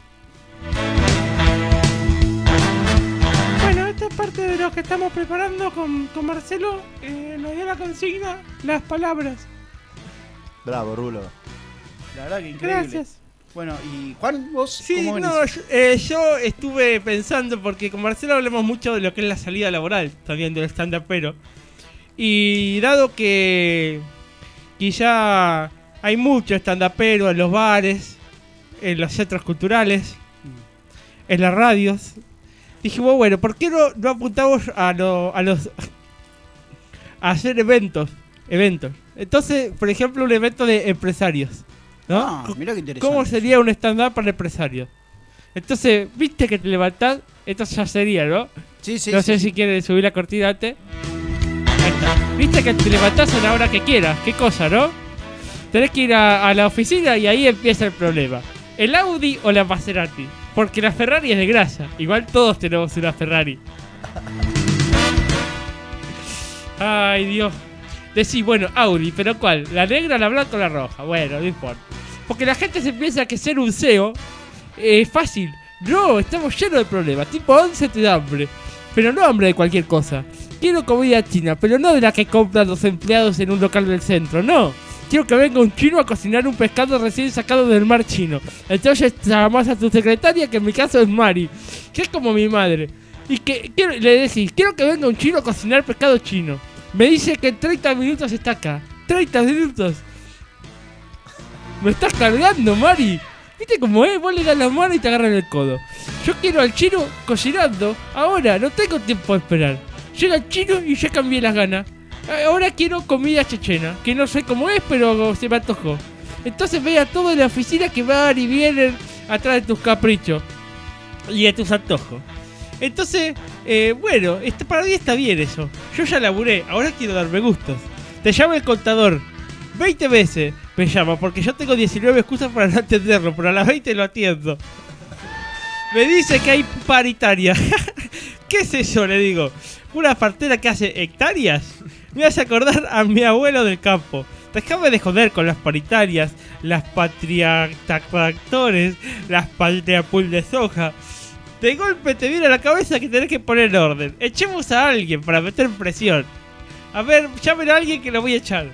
E: Bueno, esta es parte de lo que estamos preparando con, con Marcelo. Eh, nos dio la consigna, las palabras.
F: Bravo, Rulo.
G: La verdad que increíble.
E: Gracias.
G: Bueno, y Juan, vos,
E: Sí,
G: ¿cómo venís?
E: no, yo, eh, yo estuve pensando, porque con Marcelo hablamos mucho de lo que es la salida laboral, también del stand-up, pero. Y dado que, que ya hay mucho stand-upero en los bares, en los centros culturales, en las radios, dijimos, bueno, ¿por qué no, no apuntamos a, lo- a los a hacer eventos? Eventos. Entonces, por ejemplo, un evento de empresarios, ¿no?
G: Ah, mirá qué interesante.
E: ¿Cómo sería un stand-up para empresarios? Entonces, viste que te levantás, esto ya sería, ¿no?
G: Sí, sí,
E: No
G: sí,
E: sé
G: sí.
E: si quieres subir la cortina antes. Ahí está. Viste que te levantás a la hora que quieras, qué cosa, ¿no? Tenés que ir a, a la oficina y ahí empieza el problema. ¿El Audi o la Maserati? Porque la Ferrari es de grasa. Igual todos tenemos una Ferrari. Ay, Dios. Decís, bueno, Audi, ¿pero cuál? ¿La negra, la blanca o la roja? Bueno, no importa. Porque la gente se piensa que ser un C E O es fácil. No, estamos llenos de problemas. Tipo once te da hambre. Pero no hambre de cualquier cosa. Quiero comida china, pero no de la que compran los empleados en un local del centro, no. Quiero que venga un chino a cocinar un pescado recién sacado del mar chino. Entonces llamás a tu secretaria, que en mi caso es Mari, que es como mi madre. Y que quiero, le decís, quiero que venga un chino a cocinar pescado chino. Me dice que en treinta minutos está acá. treinta minutos. Me estás cargando, Mari. ¿Viste cómo es? Vos le das la mano y te agarran el codo. Yo quiero al chino cocinando. Ahora, no tengo tiempo de esperar. Llega el chino y ya cambié las ganas. ahora quiero comida chechena, que no sé cómo es, pero se me antojó. Entonces ve a todo en la oficina que van y vienen atrás de tus caprichos y de tus antojos. Entonces, eh, bueno, este, para mí está bien eso. Yo ya laburé, ahora quiero darme gustos. Te llama el contador veinte veces, me llama, porque yo tengo diecinueve excusas para no atenderlo, pero a las veinte lo atiendo. Me dice que hay paritaria. ¿Qué es eso? Le digo. ¿Una partera que hace hectáreas? Me hace acordar a mi abuelo del campo. Déjame de joder con las paritarias, las patriarctores, las patriapul de soja. De golpe te viene a la cabeza que tenés que poner orden. Echemos a alguien para meter presión. A ver, llamen a alguien que lo voy a echar.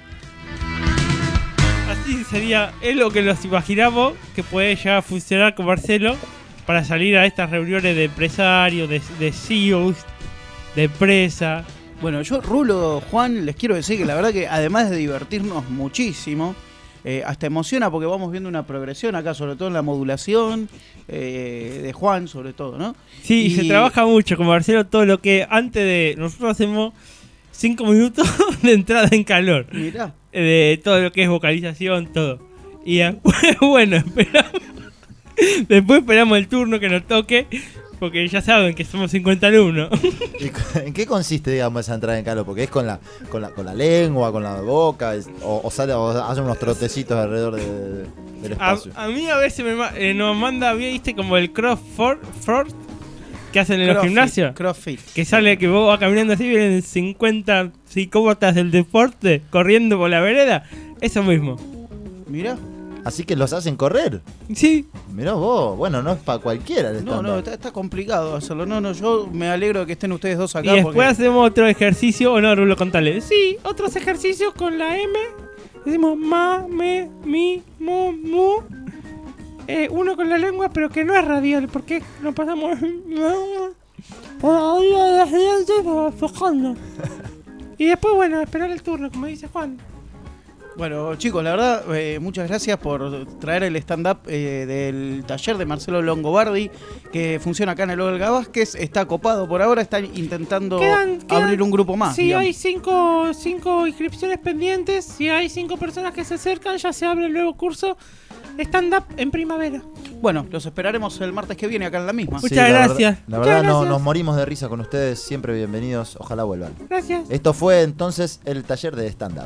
E: Así sería, es lo que nos imaginamos que puede llegar a funcionar con Marcelo para salir a estas reuniones de empresarios, de, de C E Os, de empresa.
G: Bueno, yo, Rulo, Juan, les quiero decir que la verdad que además de divertirnos muchísimo, eh, hasta emociona porque vamos viendo una progresión acá, sobre todo en la modulación, eh, de Juan sobre todo, ¿no?
E: Sí,
G: y
E: se trabaja mucho con Marcelo todo lo que antes de... Nosotros hacemos cinco minutos de entrada en calor.
G: Mirá.
E: De todo lo que es vocalización, todo. Y después, bueno, esperamos... Después esperamos el turno que nos toque, porque ya saben que somos cincuenta alumnos.
F: ¿Y en qué consiste, digamos, esa entrada en calor? Porque es con la con la, con la lengua, con la boca, es, o, o sale o hace unos trotecitos alrededor de, de, del espacio.
E: A, a mí a veces me, eh, nos manda, viste, como el crossfit que hacen en los
G: Crossfit,
E: gimnasios.
G: Crossfit.
E: Que sale que vos vas caminando así, vienen cincuenta psicópatas del deporte corriendo por la vereda. Eso mismo.
G: Mirá.
F: Así que los hacen correr.
E: Sí.
F: Mirá vos, bueno, no es para cualquiera el
G: No,
F: stand-up.
G: no, está, está complicado hacerlo. No, no, yo me alegro de que estén ustedes dos acá.
E: Y después
G: porque...
E: hacemos otro ejercicio, o no, Rulo, contale. Sí, otros ejercicios con la M. Decimos ma, me, mi, mu, mu. Eh, uno con la lengua, pero que no es radial, porque nos pasamos por la oída de las dientes aflojando. Y después, bueno, esperar el turno, como dice Juan.
G: Bueno, chicos, la verdad, eh, muchas gracias por traer el stand-up eh, del taller de Marcelo Longobardi, que funciona acá en el Olga Vázquez. Está copado por ahora, están intentando
E: Quedan- quedan-
G: abrir un grupo más.
E: Sí,
G: digamos.
E: hay cinco, cinco inscripciones pendientes. Si hay cinco personas que se acercan, ya se abre el nuevo curso stand-up en primavera.
G: Bueno, los esperaremos el martes que viene acá en la misma.
F: Sí,
E: Muchas
F: la
E: gracias.
F: verdad- la
E: Muchas
F: verdad, no-
E: gracias.
F: nos morimos de risa con ustedes. Siempre bienvenidos. Ojalá vuelvan.
E: Gracias.
F: Esto fue entonces el taller de stand-up.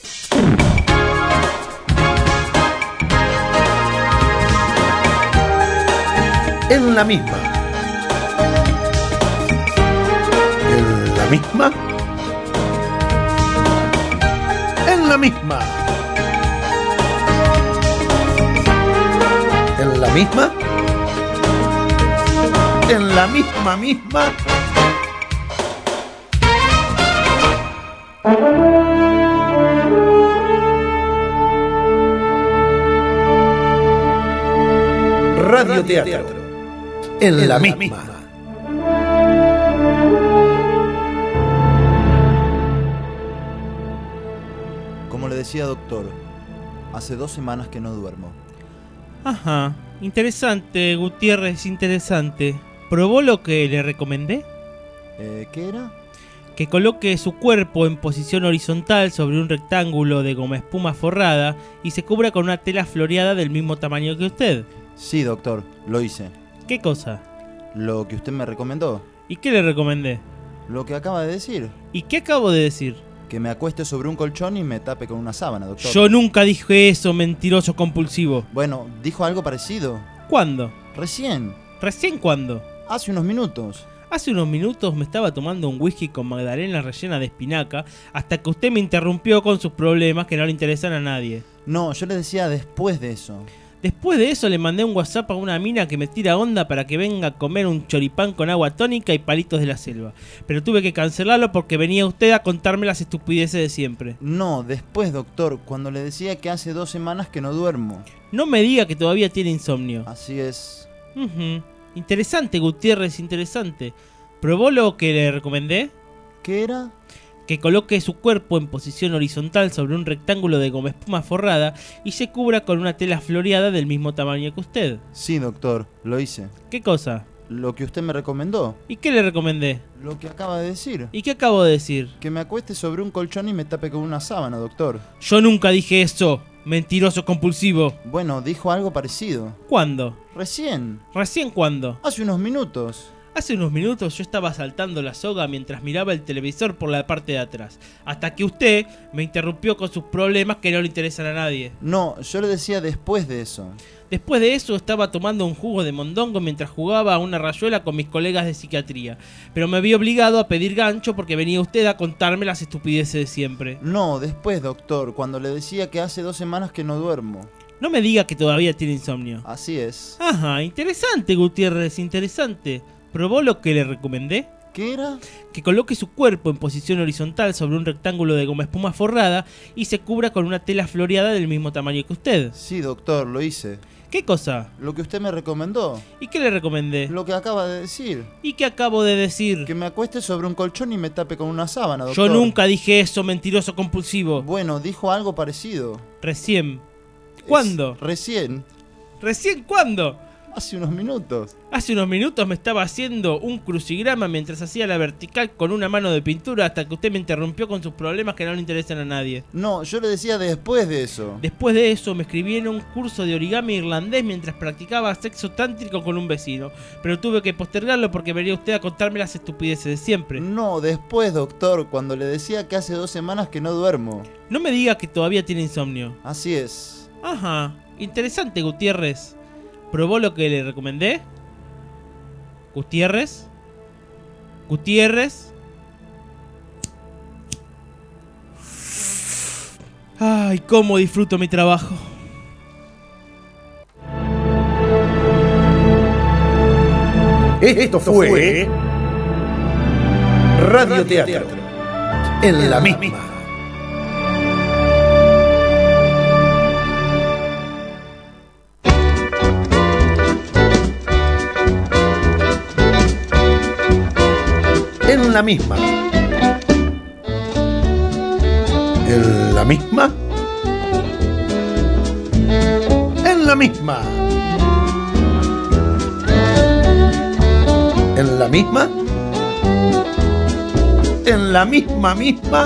A: En la misma. En la misma. En la misma. En la misma. En la misma misma. Radio Teatro. En la misma.
F: Como le decía, doctor, hace dos semanas que no duermo.
E: Ajá. Interesante, Gutiérrez, interesante. ¿Probó lo que le recomendé?
F: Eh, ¿Qué era?
E: Que coloque su cuerpo en posición horizontal sobre un rectángulo de goma espuma forrada y se cubra con una tela floreada del mismo tamaño que usted.
F: Sí, doctor, lo hice.
E: ¿Qué cosa?
F: Lo que usted me recomendó.
E: ¿Y qué le recomendé?
F: Lo que acaba de decir.
E: ¿Y qué acabo de decir?
F: Que me acueste sobre un colchón y me tape con una sábana, doctor.
E: Yo nunca dije eso, mentiroso compulsivo.
F: Bueno, dijo algo parecido.
E: ¿Cuándo?
F: Recién.
E: ¿Recién cuándo?
F: Hace unos minutos.
E: Hace unos minutos me estaba tomando un whisky con magdalena rellena de espinaca hasta que usted me interrumpió con sus problemas que no le interesan a nadie.
F: No, yo le decía después de eso.
E: Después de eso le mandé un WhatsApp a una mina que me tira onda para que venga a comer un choripán con agua tónica y palitos de la selva. Pero tuve que cancelarlo porque venía usted a contarme las estupideces de siempre.
F: No, después, doctor, cuando le decía que hace dos semanas que no duermo.
E: No me diga que todavía tiene insomnio.
F: Así es.
E: Ujú. Interesante, Gutiérrez, interesante. ¿Probó lo que le recomendé?
F: ¿Qué era?
E: Que coloque su cuerpo en posición horizontal sobre un rectángulo de goma espuma forrada y se cubra con una tela floreada del mismo tamaño que usted.
F: Sí, doctor, lo hice.
E: ¿Qué cosa?
F: Lo que usted me recomendó.
E: ¿Y qué le recomendé?
F: Lo que acaba de decir.
E: ¿Y qué acabo de decir?
F: Que me acueste sobre un colchón y me tape con una sábana, doctor.
E: Yo nunca dije eso, mentiroso compulsivo.
F: Bueno, dijo algo parecido.
E: ¿Cuándo?
F: Recién.
E: ¿Recién cuándo?
F: Hace unos minutos.
E: Hace unos minutos yo estaba saltando la soga mientras miraba el televisor por la parte de atrás, hasta que usted me interrumpió con sus problemas que no le interesan a nadie.
F: No, yo le decía después de eso.
E: Después de eso estaba tomando un jugo de mondongo mientras jugaba a una rayuela con mis colegas de psiquiatría, pero me vi obligado a pedir gancho porque venía usted a contarme las estupideces de siempre.
F: No, después, doctor, cuando le decía que hace dos semanas que no duermo.
E: No me diga que todavía tiene insomnio.
F: Así es.
E: Ajá, interesante, Gutiérrez, interesante. ¿Probó lo que le recomendé?
F: ¿Qué era?
E: Que coloque su cuerpo en posición horizontal sobre un rectángulo de goma espuma forrada y se cubra con una tela floreada del mismo tamaño que usted.
F: Sí, doctor, lo hice.
E: ¿Qué cosa?
F: Lo que usted me recomendó.
E: ¿Y qué le recomendé?
F: Lo que acaba de decir.
E: ¿Y qué acabo de decir?
F: Que me acueste sobre un colchón y me tape con una sábana, doctor.
E: Yo nunca dije eso, mentiroso compulsivo.
F: Bueno, dijo algo parecido.
E: Recién. ¿Cuándo?
F: Es recién.
E: ¿Recién cuándo?
F: Hace unos minutos.
E: Hace unos minutos me estaba haciendo un crucigrama mientras hacía la vertical con una mano de pintura hasta que usted me interrumpió con sus problemas que no le interesan a nadie.
F: No, yo le decía después de eso.
E: Después de eso me escribí en un curso de origami irlandés mientras practicaba sexo tántrico con un vecino, pero tuve que postergarlo porque venía usted a contarme las estupideces de siempre.
F: No, después, doctor, cuando le decía que hace dos semanas que no duermo.
E: No me diga que todavía tiene insomnio.
F: Así es.
E: Ajá, interesante, Gutiérrez. ¿Probó lo que le recomendé? ¿Gutiérrez? ¿Gutiérrez? Ay, cómo disfruto mi trabajo.
A: Esto fue Radio Teatro. En la misma. En la misma. En la misma. En la misma. En la misma. En la misma misma.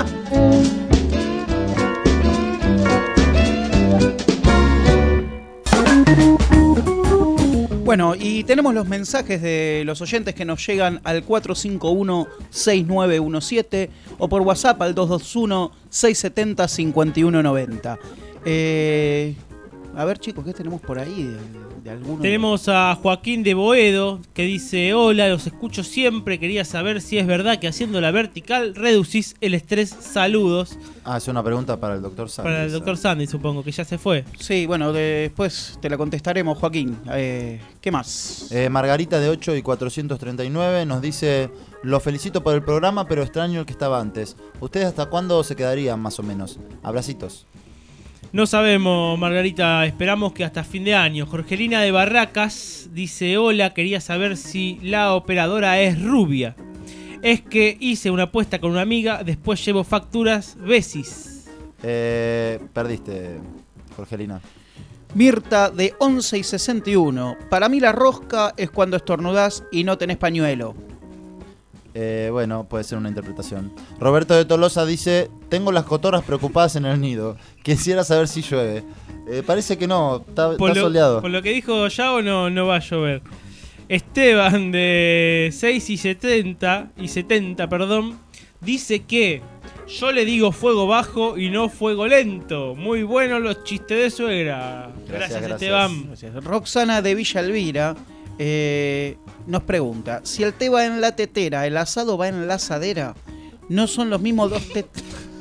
G: Bueno, y tenemos los mensajes de los oyentes que nos llegan al cuatro cinco uno, seis nueve uno siete o por WhatsApp al dos dos uno, seis siete cero, cinco uno nueve cero. Eh, a ver, chicos, ¿qué tenemos por ahí de, de alguno?
E: Tenemos a Joaquín de Boedo que dice: hola, los escucho siempre, quería saber si es verdad que haciendo la vertical reducís el estrés. Saludos.
F: Ah, es una pregunta para el doctor Sandy.
E: Para el doctor Sandy, supongo, que ya se fue.
G: Sí, bueno, después te la contestaremos, Joaquín. Eh, ¿Qué más?
F: Eh, Margarita de ocho y cuatrocientos treinta y nueve nos dice: lo felicito por el programa, pero extraño el que estaba antes. ¿Ustedes hasta cuándo se quedarían, más o menos? Abracitos.
E: No sabemos, Margarita, esperamos que hasta fin de año. Jorgelina de Barracas dice: hola, quería saber si la operadora es rubia. Es que hice una apuesta con una amiga, después llevo facturas, besis.
F: Eh, perdiste, Jorgelina.
G: Mirta de once y sesenta y uno. Para mí la rosca es cuando estornudás y no tenés pañuelo.
F: Eh, bueno, puede ser una interpretación. Roberto de Tolosa dice: tengo las cotorras preocupadas en el nido. Quisiera saber si llueve. Eh, parece que no, está,
E: Por
F: está
E: lo,
F: soleado.
E: por lo que dijo Yao, no, no va a llover. Esteban de seis y setenta, y setenta, perdón, dice que yo le digo fuego bajo y no fuego lento. Muy buenos los chistes de suegra. Gracias,
F: Gracias, gracias.
E: Esteban.
G: Gracias. Roxana de Villa Elvira eh, nos pregunta: si el té va en la tetera, el asado va en la asadera, ¿no son los mismos dos tetas?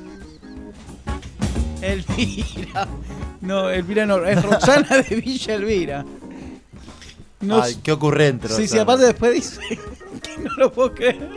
G: Elvira. No, Elvira no, es Roxana de Villa Elvira. No,
F: Ay, qué ocurrente.
G: sí, sí, aparte después dice que no lo puedo creer.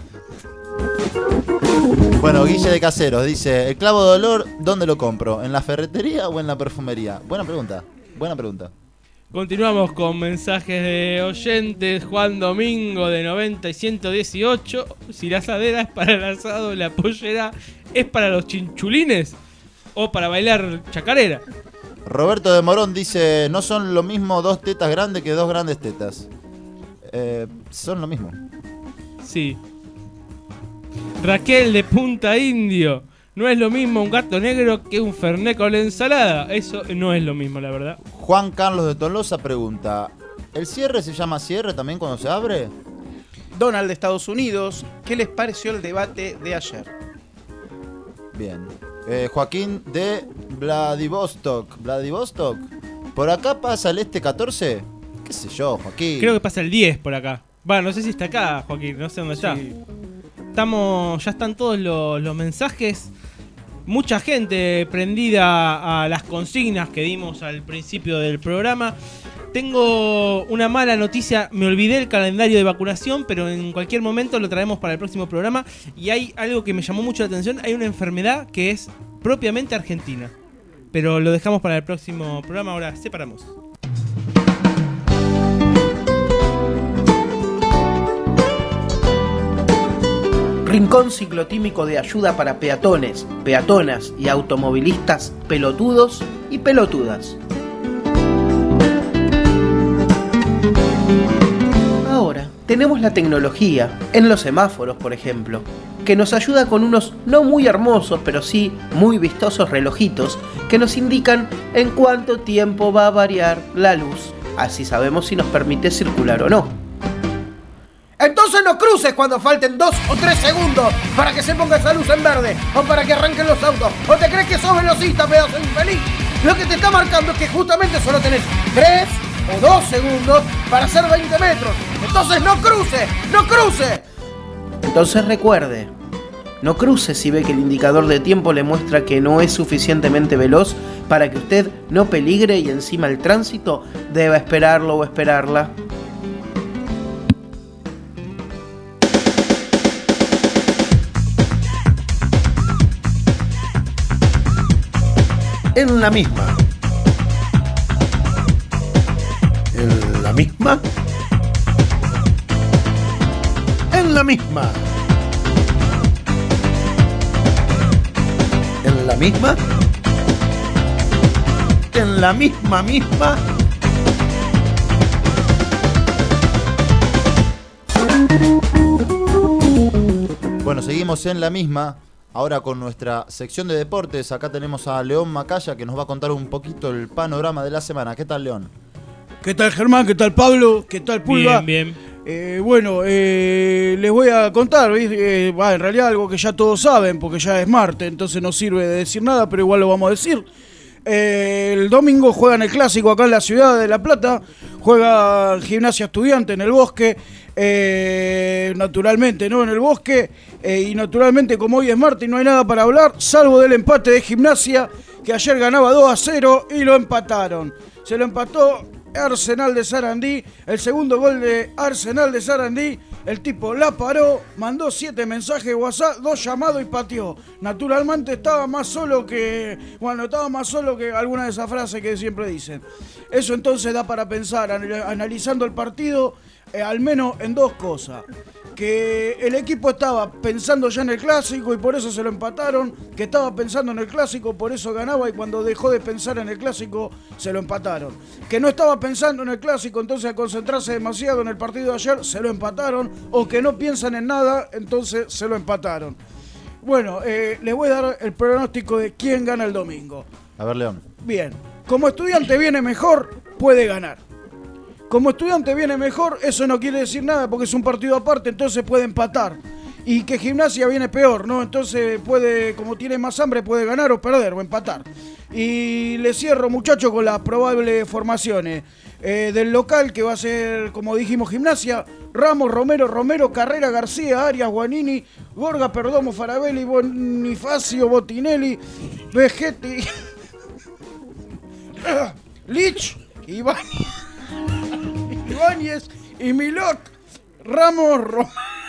F: Bueno, Guille de Caseros dice: el clavo de olor, ¿dónde lo compro? ¿En la ferretería o en la perfumería? Buena pregunta, buena pregunta.
E: Continuamos con mensajes de oyentes. Juan Domingo de noventa y ciento dieciocho. Si la asadera es para el asado, la pollera es para los chinchulines o para bailar chacarera.
F: Roberto de Morón dice: no son lo mismo dos tetas grandes que dos grandes tetas. eh, son lo mismo.
E: Sí. Raquel de Punta Indio. No es lo mismo un gato negro que un fernet con la ensalada. Eso no es lo mismo, la verdad.
F: Juan Carlos de Tolosa pregunta: ¿el cierre se llama cierre también cuando se abre?
G: Donald de Estados Unidos, ¿qué les pareció el debate de ayer?
F: Bien. Eh, Joaquín de Vladivostok. ¿Vladivostok? ¿Por acá pasa el este catorce? ¿Qué sé yo, Joaquín?
E: Creo que pasa el diez por acá. Bueno, no sé si está acá, Joaquín, no sé dónde está.
G: Sí.
E: Estamos, ya están todos los, los mensajes. Mucha gente prendida a las consignas que dimos al principio del programa. Tengo una mala noticia, me olvidé el calendario de vacunación, pero en cualquier momento lo traemos para el próximo programa. Y hay algo que me llamó mucho la atención, hay una enfermedad que es propiamente argentina. Pero lo dejamos para el próximo programa, ahora separamos.
A: Rincón ciclotímico de ayuda para peatones, peatonas y automovilistas pelotudos y pelotudas. Ahora tenemos la tecnología, en los semáforos por ejemplo, que nos ayuda con unos no muy hermosos pero sí muy vistosos relojitos que nos indican en cuánto tiempo va a variar la luz. Así sabemos si nos permite circular o no. Entonces no cruces cuando falten dos o tres segundos para que se ponga esa luz en verde o para que arranquen los autos. ¿O te crees que sos velocista, pedazo infeliz? Lo que te está marcando es que justamente solo tenés tres o dos segundos para hacer veinte metros. Entonces no cruce, no cruce. Entonces recuerde, no cruce si ve que el indicador de tiempo le muestra que no es suficientemente veloz para que usted no peligre y encima el tránsito deba esperarlo o esperarla. En la misma. En la misma. En la misma. En la misma. En la misma misma.
F: Bueno, seguimos en la misma. Ahora con nuestra sección de deportes, acá tenemos a León Macaya que nos va a contar un poquito el panorama de la semana. ¿Qué tal, León?
D: ¿Qué tal, Germán? ¿Qué tal, Pablo? ¿Qué tal, Pulga?
E: Bien, bien.
D: Eh, bueno, eh, les voy a contar, eh, bah, en realidad algo que ya todos saben, porque ya es martes, entonces no sirve de decir nada, pero igual lo vamos a decir. Eh, el domingo juegan el clásico acá en la ciudad de La Plata, juega Gimnasia Estudiante en el Bosque, eh, naturalmente, ¿no? En el Bosque, eh, y naturalmente como hoy es martes y no hay nada para hablar, salvo del empate de Gimnasia, que ayer ganaba dos a cero y lo empataron. Se lo empató Arsenal de Sarandí, el segundo gol de Arsenal de Sarandí. El tipo la paró, mandó siete mensajes de WhatsApp, dos llamados y pateó. Naturalmente estaba más solo que... Bueno, estaba más solo que alguna de esas frases que siempre dicen. Eso entonces da para pensar, analizando el partido, eh, al menos en dos cosas. Que el equipo estaba pensando ya en el clásico y por eso se lo empataron. Que estaba pensando en el clásico, por eso ganaba y cuando dejó de pensar en el clásico, se lo empataron. Que no estaba pensando en el clásico, entonces al concentrarse demasiado en el partido de ayer, se lo empataron. O que no piensan en nada, entonces se lo empataron. Bueno, eh, les voy a dar el pronóstico de quién gana el domingo.
F: A ver, León.
D: Bien, como Estudiante viene mejor, puede ganar. Como Estudiante viene mejor, eso no quiere decir nada porque es un partido aparte, entonces puede empatar. Y que Gimnasia viene peor, ¿no? Entonces puede, como tiene más hambre, puede ganar o perder o empatar. Y le cierro, muchachos, con las probables formaciones eh, del local, que va a ser, como dijimos, Gimnasia: Ramos, Romero, Romero, Carrera, García, Arias, Guanini, Gorga, Perdomo, Farabelli, Bonifacio, Botinelli, Vegetti, Lich, Iván. Ibáñez y Milok, Ramos, Rom...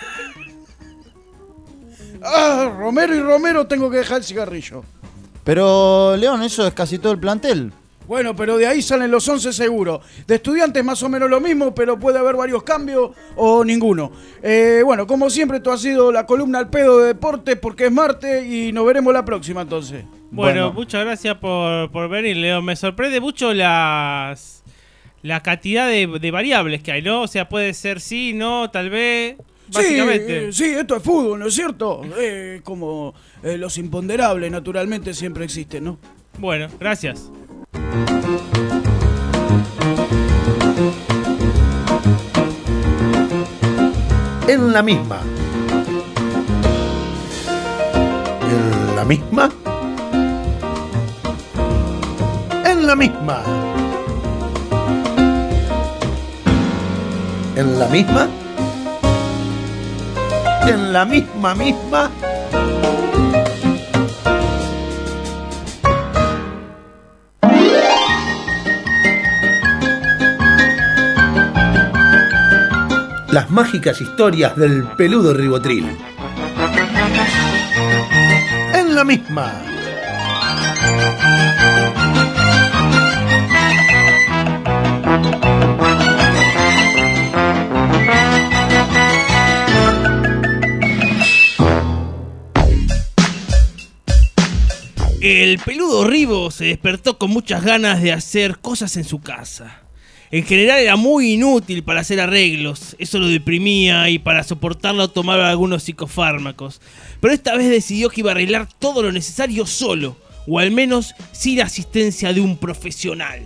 D: ah, Romero y Romero, tengo que dejar el cigarrillo.
F: Pero, León, eso es casi todo el plantel.
D: Bueno, pero de ahí salen los once seguros. De Estudiantes más o menos lo mismo, pero puede haber varios cambios o ninguno. Eh, bueno, como siempre, esto ha sido la columna al pedo de deporte porque es martes y nos veremos la próxima entonces.
E: Bueno,
F: Bueno.
E: muchas gracias por, por venir, León. Me sorprende mucho las... la cantidad de, de variables que hay, ¿no? O sea, puede ser sí, no, tal vez... Básicamente.
G: Sí, sí, esto es fútbol, ¿no es cierto? Eh, como eh, los imponderables, naturalmente, siempre existen, ¿no?
E: Bueno, gracias.
A: En la misma. En la misma. En la misma. En la misma. En la misma misma. Las mágicas historias del peludo Ribotril. En la misma.
E: El peludo Ribo se despertó con muchas ganas de hacer cosas en su casa. En general era muy inútil para hacer arreglos, eso lo deprimía y para soportarlo tomaba algunos psicofármacos. Pero esta vez decidió que iba a arreglar todo lo necesario solo, o al menos sin asistencia de un profesional.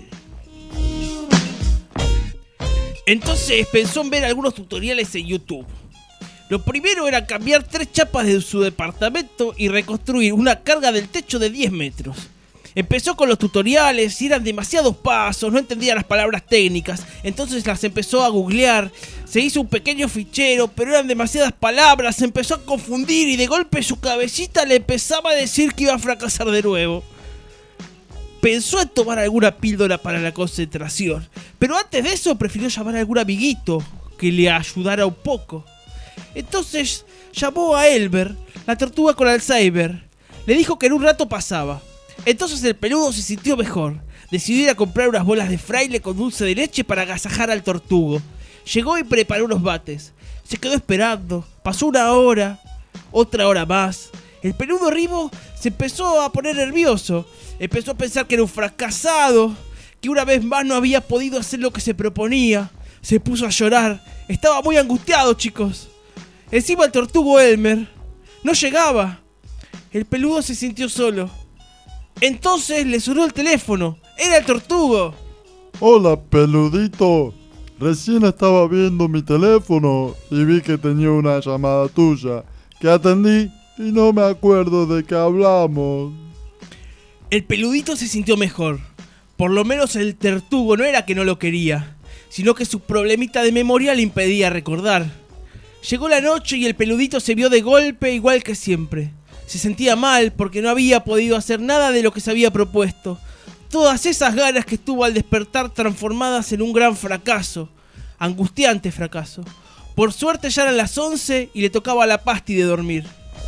E: Entonces pensó en ver algunos tutoriales en YouTube. Lo primero era cambiar tres chapas de su departamento y reconstruir una carga del techo de diez metros. Empezó con los tutoriales y eran demasiados pasos, no entendía las palabras técnicas, entonces las empezó a googlear, se hizo un pequeño fichero, pero eran demasiadas palabras, se empezó a confundir y de golpe su cabecita le empezaba a decir que iba a fracasar de nuevo. Pensó en tomar alguna píldora para la concentración, pero antes de eso prefirió llamar a algún amiguito que le ayudara un poco. Entonces llamó a Elber, la tortuga con Alzheimer. Le dijo que en un rato pasaba. Entonces el peludo se sintió mejor. Decidió ir a comprar unas bolas de fraile con dulce de leche para agasajar al tortugo. Llegó y preparó unos bates. Se quedó esperando. Pasó una hora, otra hora más. El peludo Ribo se empezó a poner nervioso. Empezó a pensar que era un fracasado, que una vez más no había podido hacer lo que se proponía. Se puso a llorar. Estaba muy angustiado, chicos. Encima el tortugo Elmer no llegaba. El peludo se sintió solo. Entonces le sonó el teléfono. ¡Era el tortugo!
F: Hola, peludito. Recién estaba viendo mi teléfono y vi que tenía una llamada tuya, que atendí y no me acuerdo de qué hablamos.
E: El peludito se sintió mejor. Por lo menos el tortugo no era que no lo quería, sino que su problemita de memoria le impedía recordar. Llegó la noche y el peludito se vio de golpe igual que siempre. Se sentía mal porque no había podido hacer nada de lo que se había propuesto. Todas esas ganas que tuvo al despertar transformadas en un gran fracaso. Angustiante fracaso. Por suerte ya eran las once y le tocaba la pasti de dormir.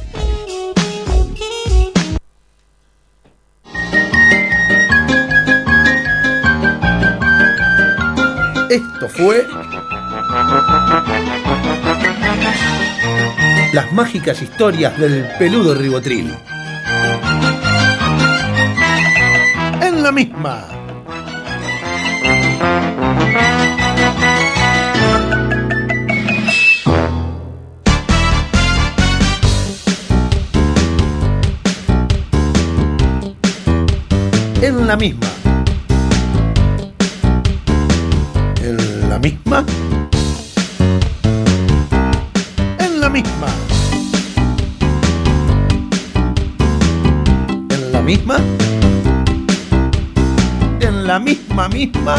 A: Esto fue Las mágicas historias del peludo Ribotril. En la misma. En la misma. En la misma. En la misma. En la misma. En la misma misma.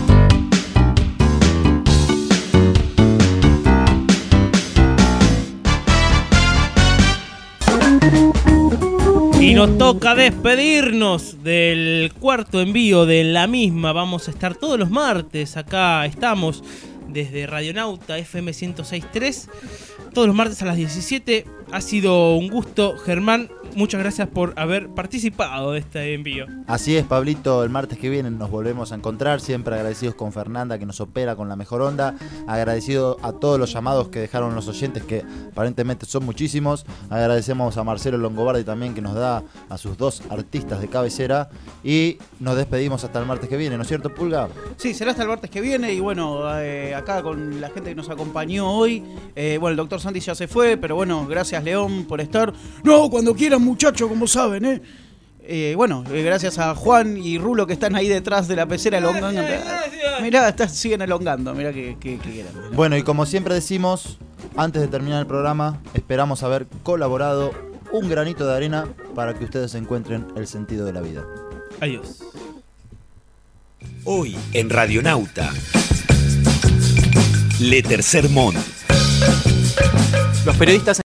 E: Y nos toca despedirnos del cuarto envío de La Misma. Vamos a estar todos los martes. Acá estamos desde Radionauta F M ciento seis punto tres. Todos los martes a las diecisiete. ha sido un gusto, Germán. Muchas gracias por haber participado de este envío.
F: Así es, Pablito, el martes que viene nos volvemos a encontrar, siempre agradecidos con Fernanda que nos opera con la mejor onda, agradecido a todos los llamados que dejaron los oyentes, que aparentemente son muchísimos, agradecemos a Marcelo Longobardi también que nos da a sus dos artistas de cabecera y nos despedimos hasta el martes que viene, ¿no es cierto, Pulga?
G: Sí, será hasta el martes que viene y bueno, eh, acá con la gente que nos acompañó hoy, eh, bueno, el doctor Santi ya se fue, pero bueno, gracias León por estar. No, cuando quieran muchachos, como saben, ¿eh? Eh, bueno, eh, gracias a Juan y Rulo que están ahí detrás de la pecera elongando. Mirá, está, siguen elongando, mirá que, que, que grande, ¿no?
F: Bueno, y como siempre decimos, antes de terminar el programa, esperamos haber colaborado un granito de arena para que ustedes encuentren el sentido de la vida.
E: Adiós.
H: Hoy en Radionauta, Le Tercer Monde.
L: Los periodistas